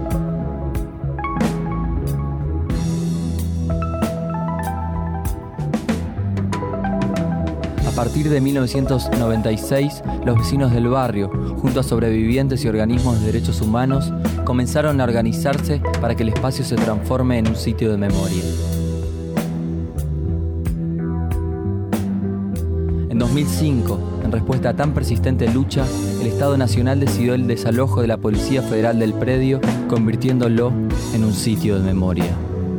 A partir de 1996, los vecinos del barrio, junto a sobrevivientes y organismos de derechos humanos, comenzaron a organizarse para que el espacio se transforme en un sitio de memoria. En 2005, en respuesta a tan persistente lucha, el Estado Nacional decidió el desalojo de la Policía Federal del predio, convirtiéndolo en un sitio de memoria.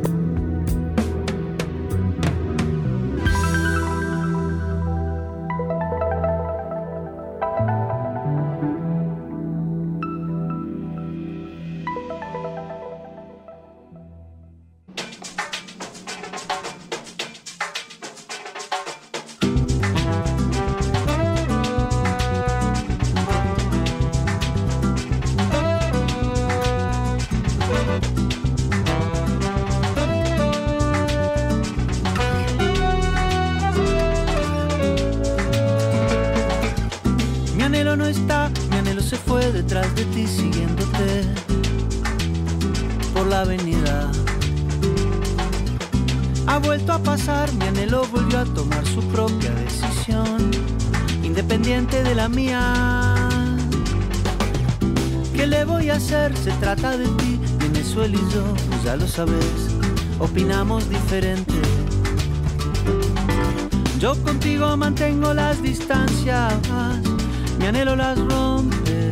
Se trata de ti, Venezuela y yo, ya lo sabes, opinamos diferente. Yo contigo mantengo las distancias, mi anhelo las rompe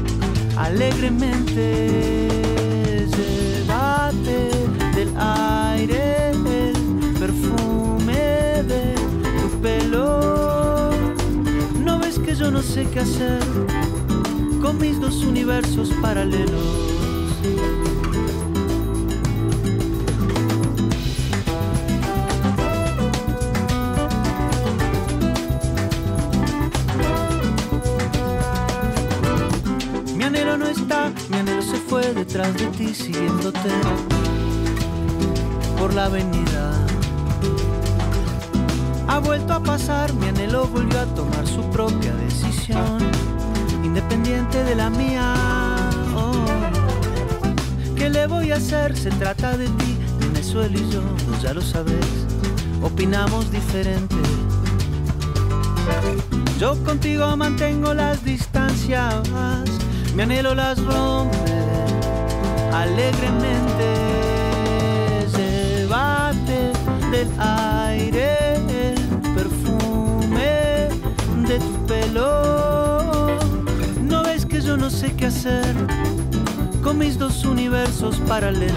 alegremente. Llévate del aire el perfume de tu pelo. ¿No ves que yo no sé qué hacer con mis dos universos paralelos? Mi anhelo no está, mi anhelo se fue detrás de ti siguiéndote por la avenida. Ha vuelto a pasar, mi anhelo volvió a tomar su propia decisión, independiente de la mía. Oh. ¿Qué le voy a hacer? Se trata de ti, Venezuela y yo, pues ya lo sabes, opinamos diferente. Yo contigo mantengo las distancias, mi anhelo las rompe alegremente. Llévate del aire el perfume de tu pelo. ¿No ves que yo no sé qué hacer con mis dos universos paralelos?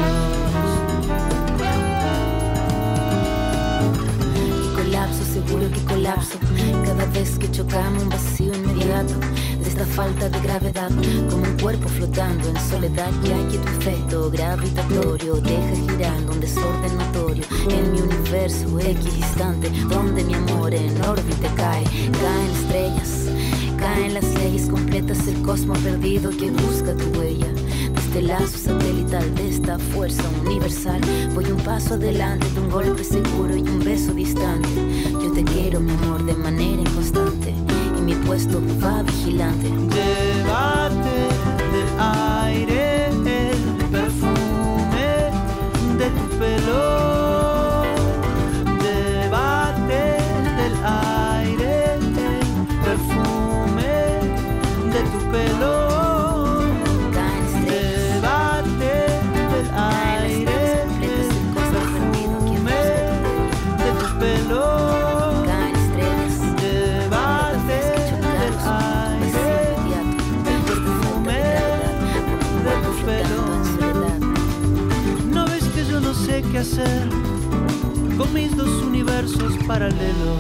Y colapso, seguro que colapso. Cada vez que chocamos un vacío inmediato de esta falta de gravedad, como un cuerpo flotando en soledad, ya que tu efecto gravitatorio deja girando un desorden notorio en mi universo equidistante, donde mi amor en órbita cae. Caen estrellas, caen las leyes completas, el cosmos perdido que busca tu huella. Desde el lazo satelital de esta fuerza universal, voy un paso adelante de un golpe seguro y un beso distante. Yo te quiero, mi amor, de manera inconstante, y mi puesto va vigilante. Llévate del aire el perfume de tu pelo. Llévate del aire el perfume de tu pelo. ¿Qué hacer con mis dos universos paralelos?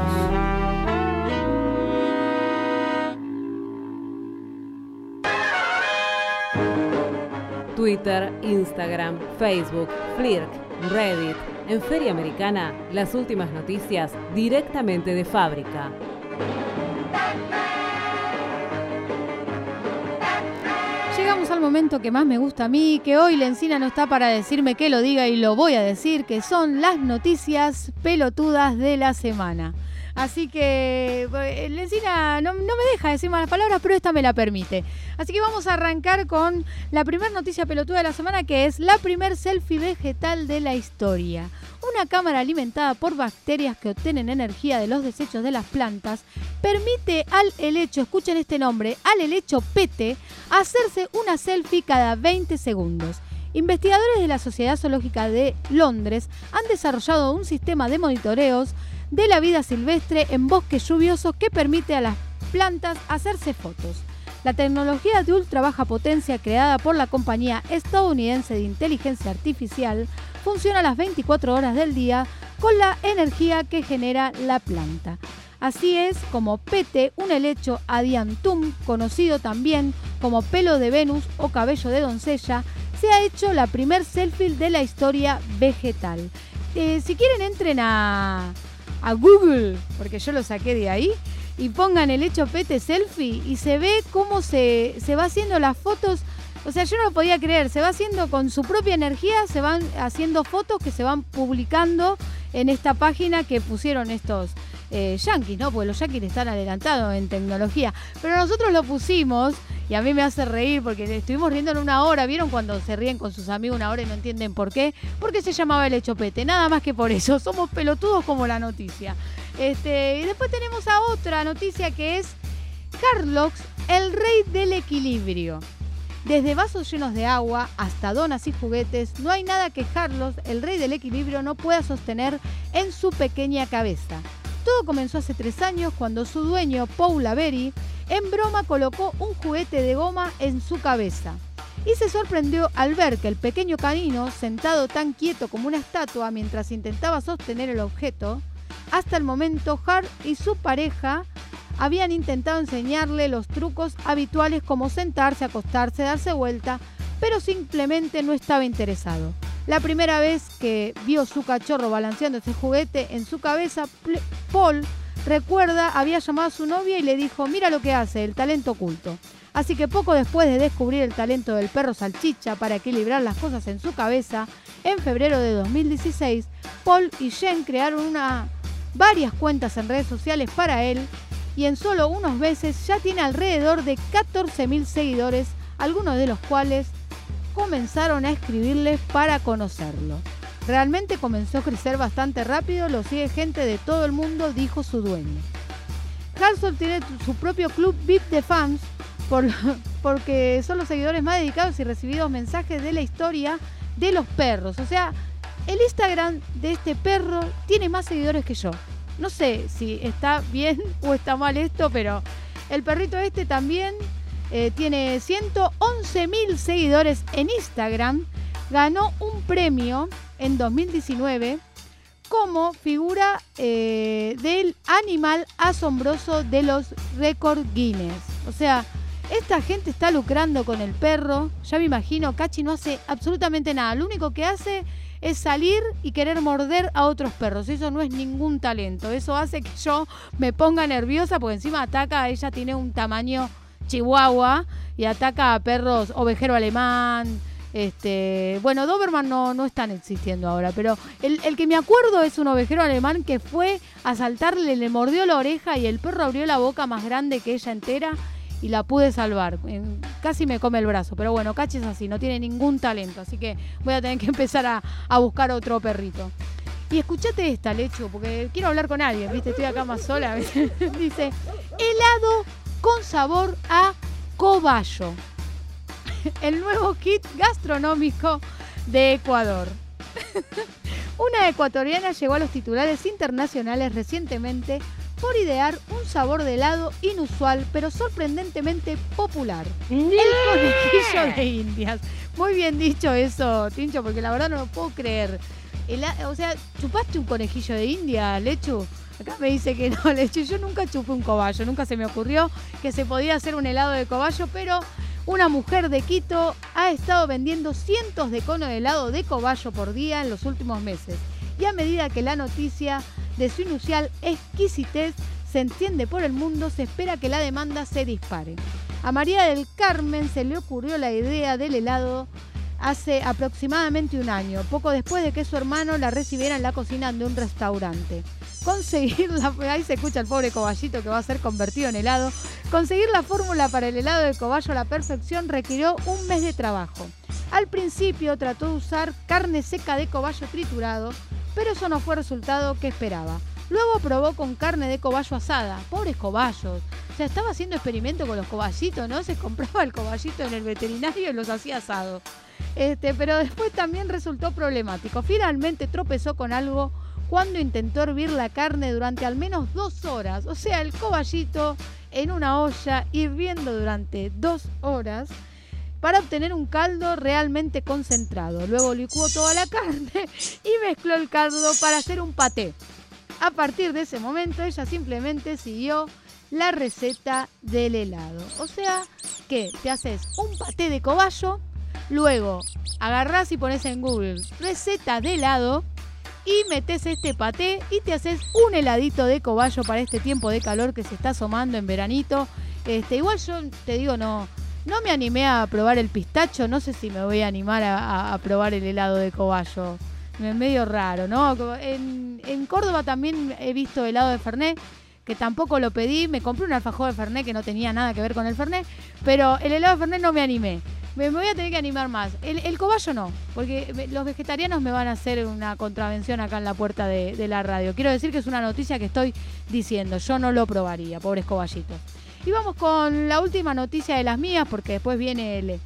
Twitter, Instagram, Facebook, Flirk, Reddit. En Feria Americana, las últimas noticias directamente de fábrica. Llegamos al momento que más me gusta a mí, que hoy la Encina no está para decirme que lo diga y lo voy a decir, que son las noticias pelotudas de la semana. Así que Lencina no me deja decir malas palabras, pero esta me la permite. Así que vamos a arrancar con la primera noticia pelotuda de la semana, que es la primer selfie vegetal de la historia. Una cámara alimentada por bacterias que obtienen energía de los desechos de las plantas permite al helecho, escuchen este nombre, al helecho pete, hacerse una selfie cada 20 segundos. Investigadores de la Sociedad Zoológica de Londres han desarrollado un sistema de monitoreos de la vida silvestre en bosques lluviosos que permite a las plantas hacerse fotos. La tecnología de ultra baja potencia creada por la compañía estadounidense de inteligencia artificial funciona a las 24 horas del día con la energía que genera la planta. Así es como pete, un helecho adiantum, conocido también como pelo de Venus o cabello de doncella, se ha hecho la primer selfie de la historia vegetal. Si quieren, entren a Google, porque yo lo saqué de ahí, y pongan helecho pete selfie y se ve cómo se va haciendo las fotos. O sea, yo no lo podía creer, se va haciendo con su propia energía, se van haciendo fotos que se van publicando en esta página que pusieron estos yanquis, ¿no? Porque los yanquis están adelantados en tecnología. Pero nosotros lo pusimos y a mí me hace reír porque estuvimos riendo en una hora. ¿Vieron cuando se ríen con sus amigos una hora y no entienden por qué? Porque se llamaba helecho pete, nada más que por eso. Somos pelotudos como la noticia. Y después tenemos a otra noticia que es Carlos, el rey del equilibrio. Desde vasos llenos de agua hasta donas y juguetes, no hay nada que Carlos, el rey del equilibrio, no pueda sostener en su pequeña cabeza. Todo comenzó hace 3 años cuando su dueño, Paul Avery, en broma colocó un juguete de goma en su cabeza. Y se sorprendió al ver que el pequeño canino, sentado tan quieto como una estatua mientras intentaba sostener el objeto. Hasta el momento, Hart y su pareja habían intentado enseñarle los trucos habituales como sentarse, acostarse, darse vuelta, pero simplemente no estaba interesado. La primera vez que vio su cachorro balanceando ese juguete en su cabeza, Paul, recuerda, había llamado a su novia y le dijo: mira lo que hace, el talento oculto. Así que poco después de descubrir el talento del perro salchicha para equilibrar las cosas en su cabeza, en febrero de 2016, Paul y Jen crearon varias cuentas en redes sociales para él y en solo unos meses ya tiene alrededor de 14.000 seguidores, algunos de los cuales comenzaron a escribirles para conocerlo. Realmente comenzó a crecer bastante rápido, lo sigue gente de todo el mundo, dijo su dueño. Carlson tiene su propio club VIP de fans porque son los seguidores más dedicados y recibidos mensajes de la historia de los perros. O sea, el Instagram de este perro tiene más seguidores que yo. No sé si está bien o está mal esto, pero el perrito este también tiene 111.000 seguidores en Instagram. Ganó un premio en 2019 como figura del animal asombroso de los récord Guinness. O sea, esta gente está lucrando con el perro. Ya me imagino, Cachi no hace absolutamente nada. Lo único que hace es salir y querer morder a otros perros. Eso no es ningún talento. Eso hace que yo me ponga nerviosa porque encima ataca, ella tiene un tamaño chihuahua y ataca a perros ovejero alemán. Bueno, Doberman no están existiendo ahora, pero el que me acuerdo es un ovejero alemán que fue a saltarle, le mordió la oreja y el perro abrió la boca más grande que ella entera y la pude salvar. Casi me come el brazo, pero bueno, Cachi es así, no tiene ningún talento, así que voy a tener que empezar a buscar otro perrito. Y escuchate esta, Lechu, porque quiero hablar con alguien, ¿viste? Estoy acá más sola. Dice, helado con sabor a cobayo. El nuevo kit gastronómico de Ecuador. Una ecuatoriana llegó a los titulares internacionales recientemente por idear un sabor de helado inusual, pero sorprendentemente popular. El conejillo de Indias. Muy bien dicho eso, Tincho, porque la verdad no lo puedo creer. O sea, ¿chupaste un conejillo de India, Lechu? Acá me dice que no, Lechu. Yo nunca chupé un cobayo, nunca se me ocurrió que se podía hacer un helado de cobayo, pero una mujer de Quito ha estado vendiendo cientos de conos de helado de cobayo por día en los últimos meses. Y a medida que la noticia de su inusual exquisitez se extiende por el mundo, se espera que la demanda se dispare. A María del Carmen se le ocurrió la idea del helado hace aproximadamente un año, poco después de que su hermano la recibiera en la cocina de un restaurante. ahí se escucha el pobre coballito que va a ser convertido en helado. Conseguir la fórmula para el helado de cobayo a la perfección requirió un mes de trabajo. Al principio trató de usar carne seca de cobayo triturado, pero eso no fue el resultado que esperaba. Luego probó con carne de cobayo asada. Pobres cobayos. O sea, estaba haciendo experimento con los coballitos, ¿no? Se compraba el coballito en el veterinario y los hacía asado. Pero después también resultó problemático. Finalmente tropezó con algo cuando intentó hervir la carne durante al menos 2 horas. O sea, el coballito en una olla hirviendo durante 2 horas para obtener un caldo realmente concentrado. Luego licuó toda la carne y mezcló el caldo para hacer un paté. A partir de ese momento ella simplemente siguió la receta del helado. O sea que te haces un paté de cobayo, luego agarrás y pones en Google receta de helado y metes este paté y te haces un heladito de cobayo para este tiempo de calor que se está asomando en veranito. Igual yo te digo, no me animé a probar el pistacho, no sé si me voy a animar a probar el helado de cobayo. Es medio raro, ¿no? En Córdoba también he visto helado de Fernet, que tampoco lo pedí. Me compré un alfajor de Fernet que no tenía nada que ver con el Fernet, pero el helado de Fernet no me animé. Me voy a tener que animar más. El cobayo no, porque los vegetarianos me van a hacer una contravención acá en la puerta de la radio. Quiero decir que es una noticia que estoy diciendo. Yo no lo probaría, pobres coballitos. Y vamos con la última noticia de las mías, porque después viene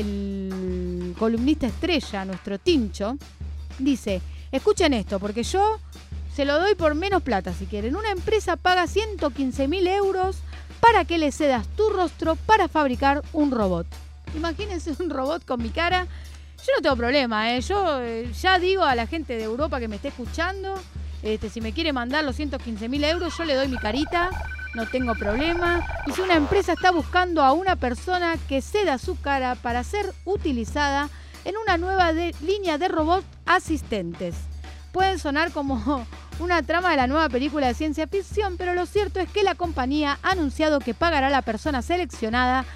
el columnista estrella, nuestro Tincho. Dice, escuchen esto, porque yo se lo doy por menos plata si quieren. Una empresa paga 115.000 euros para que le cedas tu rostro para fabricar un robot. Imagínense un robot con mi cara. Yo no tengo problema, Yo ya digo a la gente de Europa que me esté escuchando, si me quiere mandar los 115.000 euros, yo le doy mi carita, no tengo problema. Y si una empresa está buscando a una persona que ceda su cara para ser utilizada en una nueva línea de robots asistentes. Pueden sonar como una trama de la nueva película de ciencia ficción, pero lo cierto es que la compañía ha anunciado que pagará a la persona seleccionada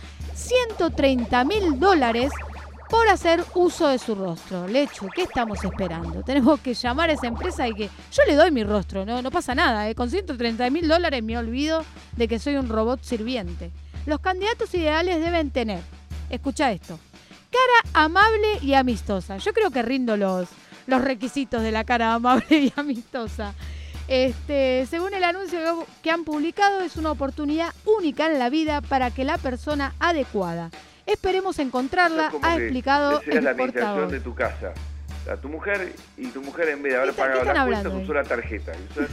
$130.000 por hacer uso de su rostro. Lechu, ¿qué estamos esperando? Tenemos que llamar a esa empresa y que yo le doy mi rostro, no pasa nada. Con $130.000 me olvido de que soy un robot sirviente. Los candidatos ideales deben tener, escucha esto, cara amable y amistosa. Yo creo que rindo los requisitos de la cara amable y amistosa. Según el anuncio que han publicado, es una oportunidad única en la vida para que la persona adecuada. Esperemos encontrarla, ha explicado el la portavoz. administración de tu casa. O sea, tu mujer en vez de haber pagado la cuenta, usó la tarjeta.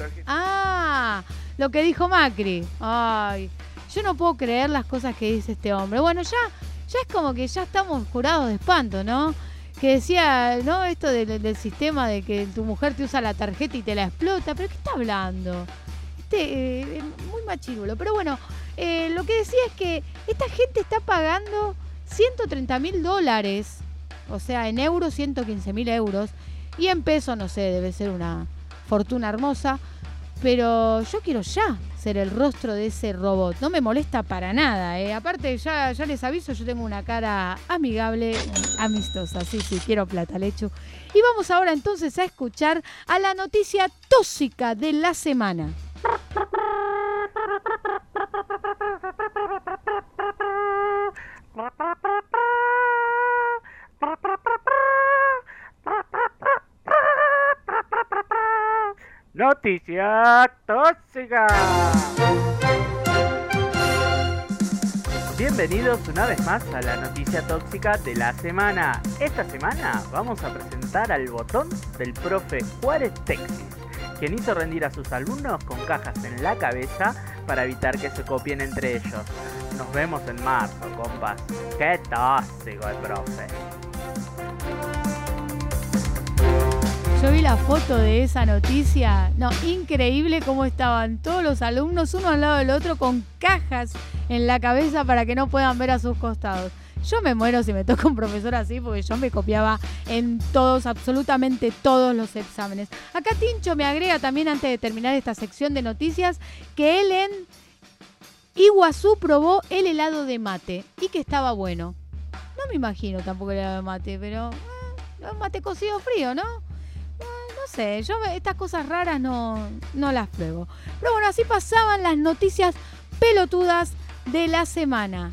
Ah, lo que dijo Macri. Ay, yo no puedo creer las cosas que dice este hombre. Bueno, ya es como que ya estamos curados de espanto, ¿no? Que decía, ¿no? Esto del sistema de que tu mujer te usa la tarjeta y te la explota. ¿Pero qué está hablando? Muy machirulo. Pero bueno, lo que decía es que esta gente está pagando $130.000. O sea, en euros, 115.000 euros. Y en pesos, no sé, debe ser una fortuna hermosa. Pero yo quiero ya ser el rostro de ese robot. No me molesta para nada, Aparte, ya les aviso, yo tengo una cara amigable y amistosa. Sí, quiero plata, Lechu. Y vamos ahora entonces a escuchar a la noticia tóxica de la semana. Noticia tóxica. Bienvenidos una vez más a la noticia tóxica de la semana. Esta semana vamos a presentar al botón del profe Juárez Texis, quien hizo rendir a sus alumnos con cajas en la cabeza para evitar que se copien entre ellos. Nos vemos en marzo, compas. Qué tóxico el profe. Yo vi la foto de esa noticia. No, increíble cómo estaban todos los alumnos uno al lado del otro con cajas en la cabeza para que no puedan ver a sus costados. Yo me muero si me toca un profesor así, porque yo me copiaba en todos, absolutamente todos los exámenes. Acá Tincho me agrega también, antes de terminar esta sección de noticias, que él en Iguazú probó el helado de mate y que estaba bueno. No me imagino tampoco el helado de mate, pero mate cocido frío, ¿no? No sé, yo estas cosas raras no las pruebo. Pero bueno, así pasaban las noticias pelotudas de la semana.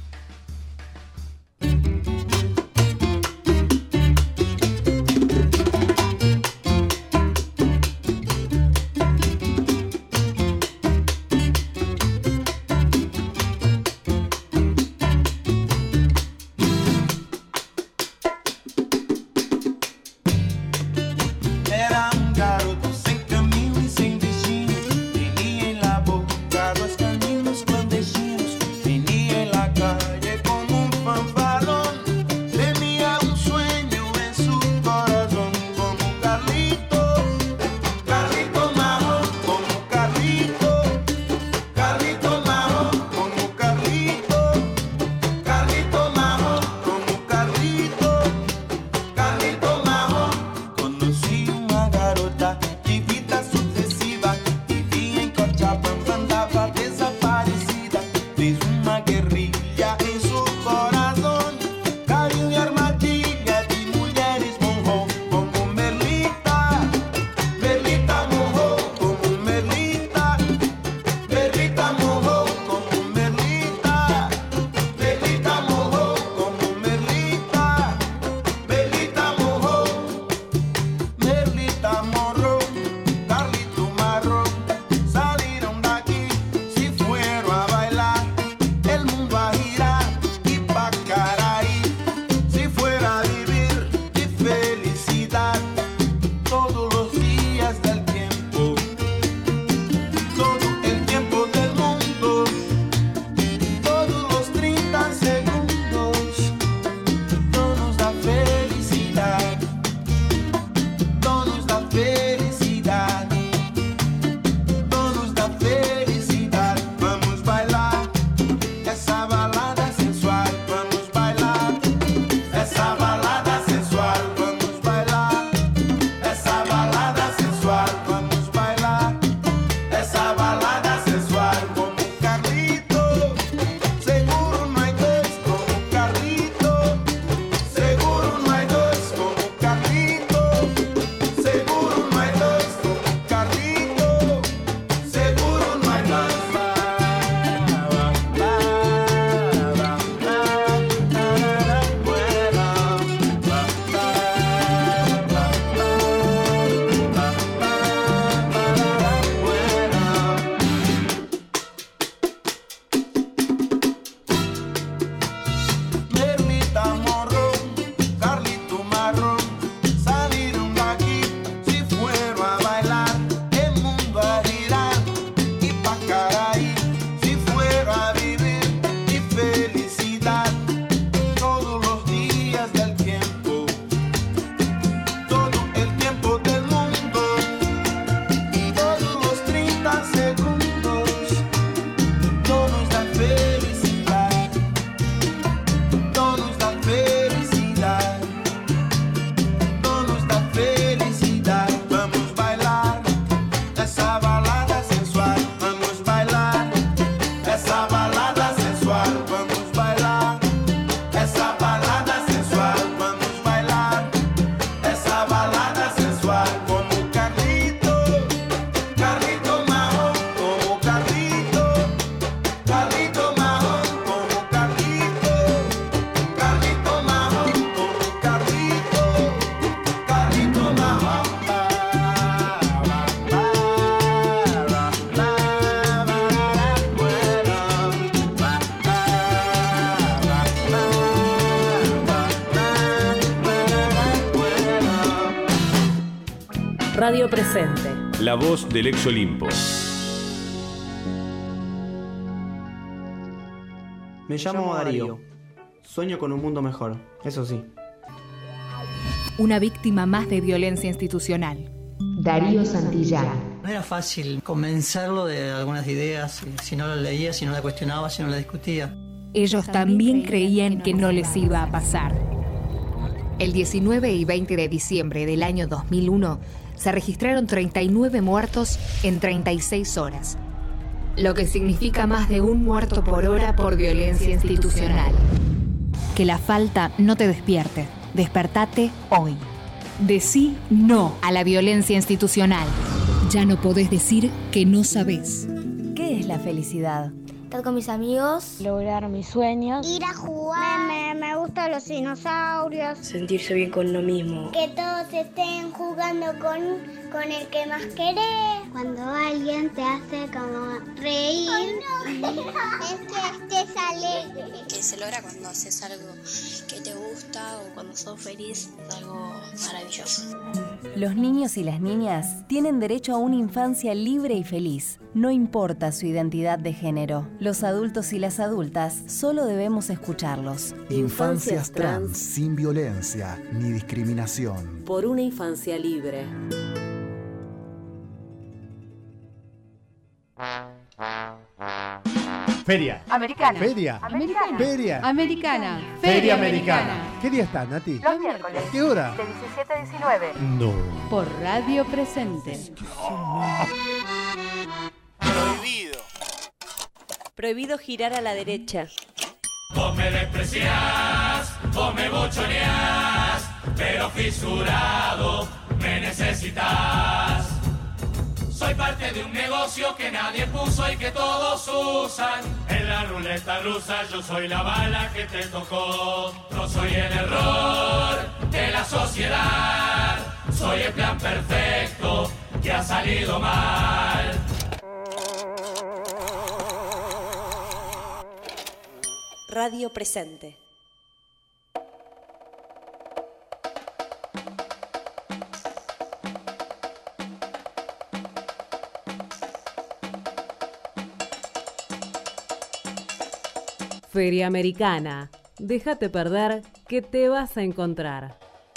Radio Presente. La voz del ex Olimpo. Me llamo Darío. Sueño con un mundo mejor, eso sí. Una víctima más de violencia institucional. Darío Santillán. No era fácil convencerlo de algunas ideas, si no lo leía, si no la cuestionaba, si no la discutía. Ellos también creían que no les iba a pasar. El 19 y 20 de diciembre del año 2001 se registraron 39 muertos en 36 horas, lo que significa más de un muerto por hora por violencia institucional. Que la falta no te despierte. Despertate hoy. Decí no a la violencia institucional. Ya no podés decir que no sabés. ¿Qué es la felicidad? Estar con mis amigos, lograr mis sueños, ir a jugar, me gustan los dinosaurios, sentirse bien con uno mismo, que todos estén jugando con el que más querés, cuando alguien te hace como reír, es que estés alegre, que se logra cuando haces algo que te gusta o cuando sos feliz, es algo maravilloso. Los niños y las niñas tienen derecho a una infancia libre y feliz, no importa su identidad de género. Los adultos y las adultas solo debemos escucharlos. Infancias trans sin violencia ni discriminación. Por una infancia libre. Feria. Americana. Feria. Americana. Feria. Americana. Feria Americana. ¿Qué día está, Nati? Los miércoles. ¿Qué hora? De 17 a 19. No. Por Radio Presente. Prohibido. Prohibido girar a la derecha. Vos me despreciás, vos me bochoneás, pero fisurado me necesitas. Soy parte de un negocio que nadie puso y que todos usan. En la ruleta rusa yo soy la bala que te tocó. No soy el error de la sociedad, soy el plan perfecto que ha salido mal. Radio Presente. Feria Americana. Déjate perder que te vas a encontrar.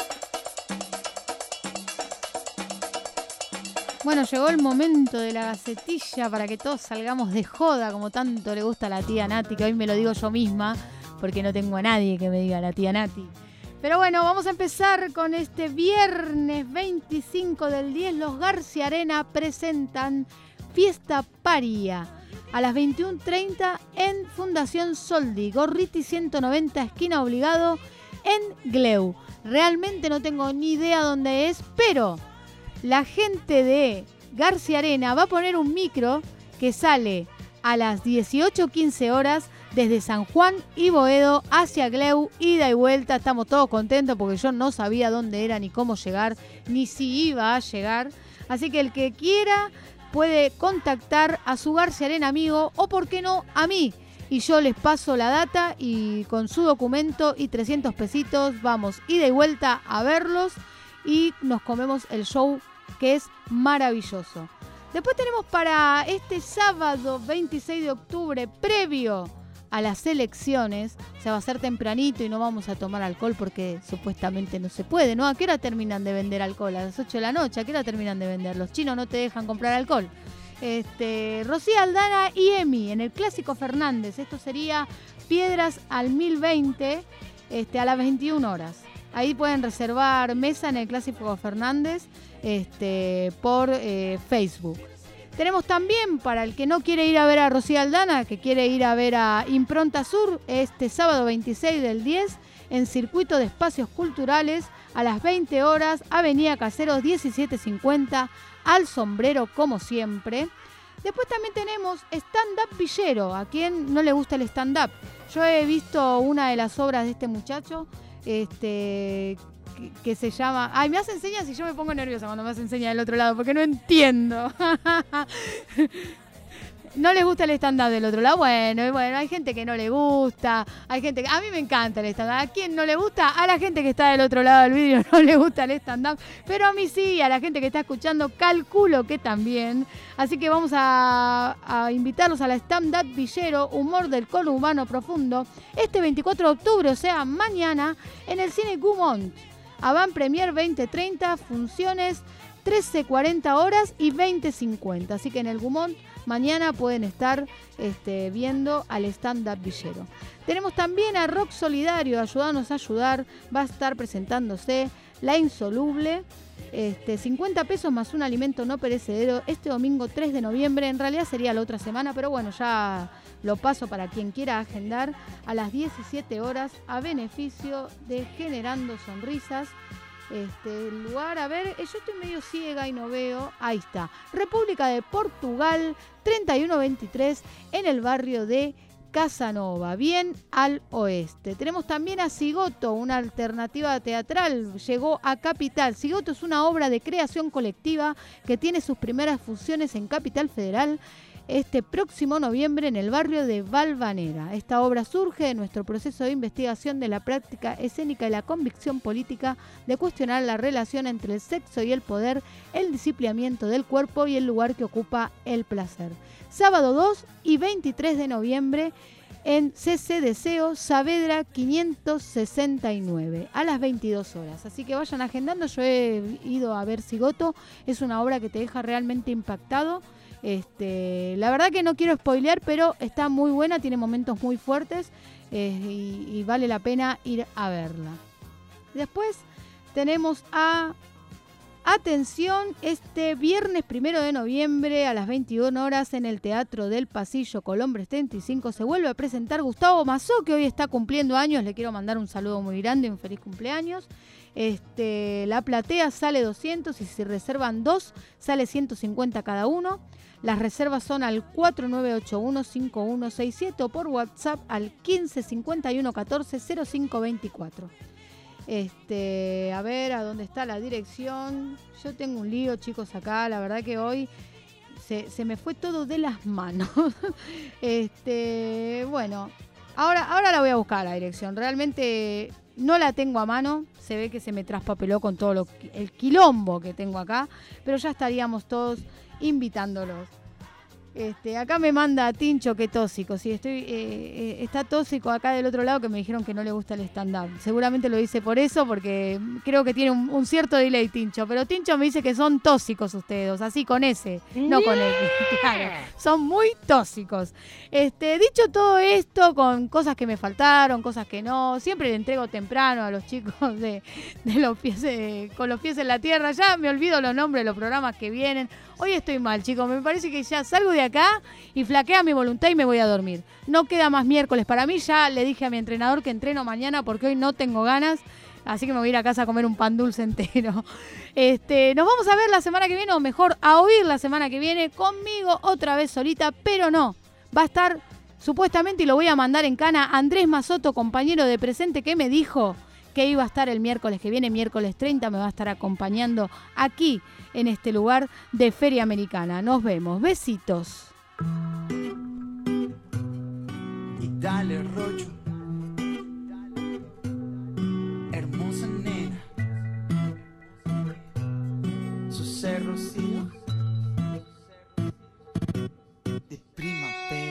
Bueno, llegó el momento de la gacetilla para que todos salgamos de joda, como tanto le gusta a la tía Nati, que hoy me lo digo yo misma, porque no tengo a nadie que me diga la tía Nati. Pero bueno, vamos a empezar con este viernes 25 del 10. Los García Arena presentan Fiesta Paria a las 21:30 en Fundación Soldi, Gorriti 190, esquina Obligado, en Gleu. Realmente no tengo ni idea dónde es, pero la gente de García Arena va a poner un micro que sale a las 18:15 horas desde San Juan y Boedo hacia Gleu, ida y vuelta. Estamos todos contentos porque yo no sabía dónde era, ni cómo llegar, ni si iba a llegar. Así que el que quiera puede contactar a su García Arena amigo o, por qué no, a mí. Y yo les paso la data y con su documento y 300 pesitos vamos ida y vuelta a verlos y nos comemos el show, que es maravilloso. Después tenemos para este sábado 26 de octubre, previo a las elecciones, se va a hacer tempranito y no vamos a tomar alcohol porque supuestamente no se puede, ¿no? ¿A qué hora terminan de vender alcohol? A las 8 de la noche. ¿A qué hora terminan de vender? Los chinos no te dejan comprar alcohol. Rocío Aldana y Emi en el Clásico Fernández. Esto sería Piedras al 1020 a las 21 horas. Ahí pueden reservar mesa en el Clásico Fernández por Facebook. Tenemos también, para el que no quiere ir a ver a Rocío Aldana, que quiere ir a ver a Impronta Sur, este sábado 26 del 10, en Circuito de Espacios Culturales, a las 20 horas, Avenida Caseros 1750, al sombrero como siempre. Después también tenemos stand-up villero, a quien no le gusta el stand-up. Yo he visto una de las obras de este muchacho, que se llama... Ay, me hacen señas y yo me pongo nerviosa cuando me hacen señas del otro lado, porque no entiendo. ¿No les gusta el stand-up del otro lado? Bueno, hay gente que no le gusta, hay gente que... A mí me encanta el stand-up. ¿A quién no le gusta? A la gente que está del otro lado del vidrio no le gusta el stand-up, pero a mí sí, a la gente que está escuchando calculo que también. Así que vamos a invitarlos a la stand-up villero, humor del conurbano profundo, este 24 de octubre, o sea, mañana, en el Cine Gumont. Avant Premier 20:30, funciones 13:40 horas y 20:50. Así que en el Gumont mañana pueden estar viendo al stand-up villero. Tenemos también a Rock Solidario, Ayúdanos a Ayudar. Va a estar presentándose La Insoluble. 50 pesos más un alimento no perecedero este domingo 3 de noviembre. En realidad sería la otra semana, pero bueno, ya lo paso para quien quiera agendar, a las 17 horas a beneficio de Generando Sonrisas. El lugar, a ver, yo estoy medio ciega y no veo. Ahí está. República de Portugal, 3123, en el barrio de Casanova, bien al oeste. Tenemos también a Cigoto, una alternativa teatral. Llegó a Capital. Cigoto es una obra de creación colectiva que tiene sus primeras funciones en Capital Federal este próximo noviembre en el barrio de Valvanera. Esta obra surge de nuestro proceso de investigación de la práctica escénica y la convicción política de cuestionar la relación entre el sexo y el poder, el disciplinamiento del cuerpo y el lugar que ocupa el placer. Sábado 2 y 23 de noviembre en CC Deseo, Saavedra 569, a las 22 horas. Así que vayan agendando. Yo he ido a ver Cigoto. Es una obra que te deja realmente impactado. La verdad que no quiero spoilear, pero está muy buena, tiene momentos muy fuertes y vale la pena ir a verla. Después tenemos atención, este viernes 1 de noviembre a las 21 horas en el Teatro del Pasillo Colombres 35 se vuelve a presentar Gustavo Mazó, que hoy está cumpliendo años. Le quiero mandar un saludo muy grande y un feliz cumpleaños. La platea sale 200 y si reservan 2 sale 150 cada uno. Las reservas son al 4981-5167 o por WhatsApp al 1551140524. A ver, ¿a dónde está la dirección? Yo tengo un lío, chicos, acá. La verdad que hoy se me fue todo de las manos. Bueno, ahora la voy a buscar la dirección. Realmente no la tengo a mano. Se ve que se me traspapeló con todo el quilombo que tengo acá. Pero ya estaríamos todos invitándolos. Acá me manda Tincho que tóxico. Sí, está tóxico acá del otro lado, que me dijeron que no le gusta el stand-up. Seguramente lo hice por eso, porque creo que tiene un cierto delay, Tincho. Pero Tincho me dice que son tóxicos ustedes, así con ese, no con él. Claro, son muy tóxicos. Dicho todo esto, con cosas que me faltaron, cosas que no, siempre le entrego temprano a los chicos de los pies, con los pies en la tierra. Ya me olvido los nombres de los programas que vienen. Hoy estoy mal, chicos. Me parece que ya salgo de acá y flaquea mi voluntad y me voy a dormir. No queda más miércoles para mí. Ya le dije a mi entrenador que entreno mañana porque hoy no tengo ganas. Así que me voy a ir a casa a comer un pan dulce entero. Nos vamos a ver la semana que viene, o mejor, a oír la semana que viene conmigo otra vez solita, pero no. Va a estar, supuestamente, y lo voy a mandar en cana, Andrés Mazoto, compañero de Presente, que me dijo que iba a estar el miércoles que viene, miércoles 30, me va a estar acompañando aquí en este lugar de Feria Americana. Nos vemos. Besitos. Y dale, Rocho. Hermosa nena. Su cerro, sí. De primavera.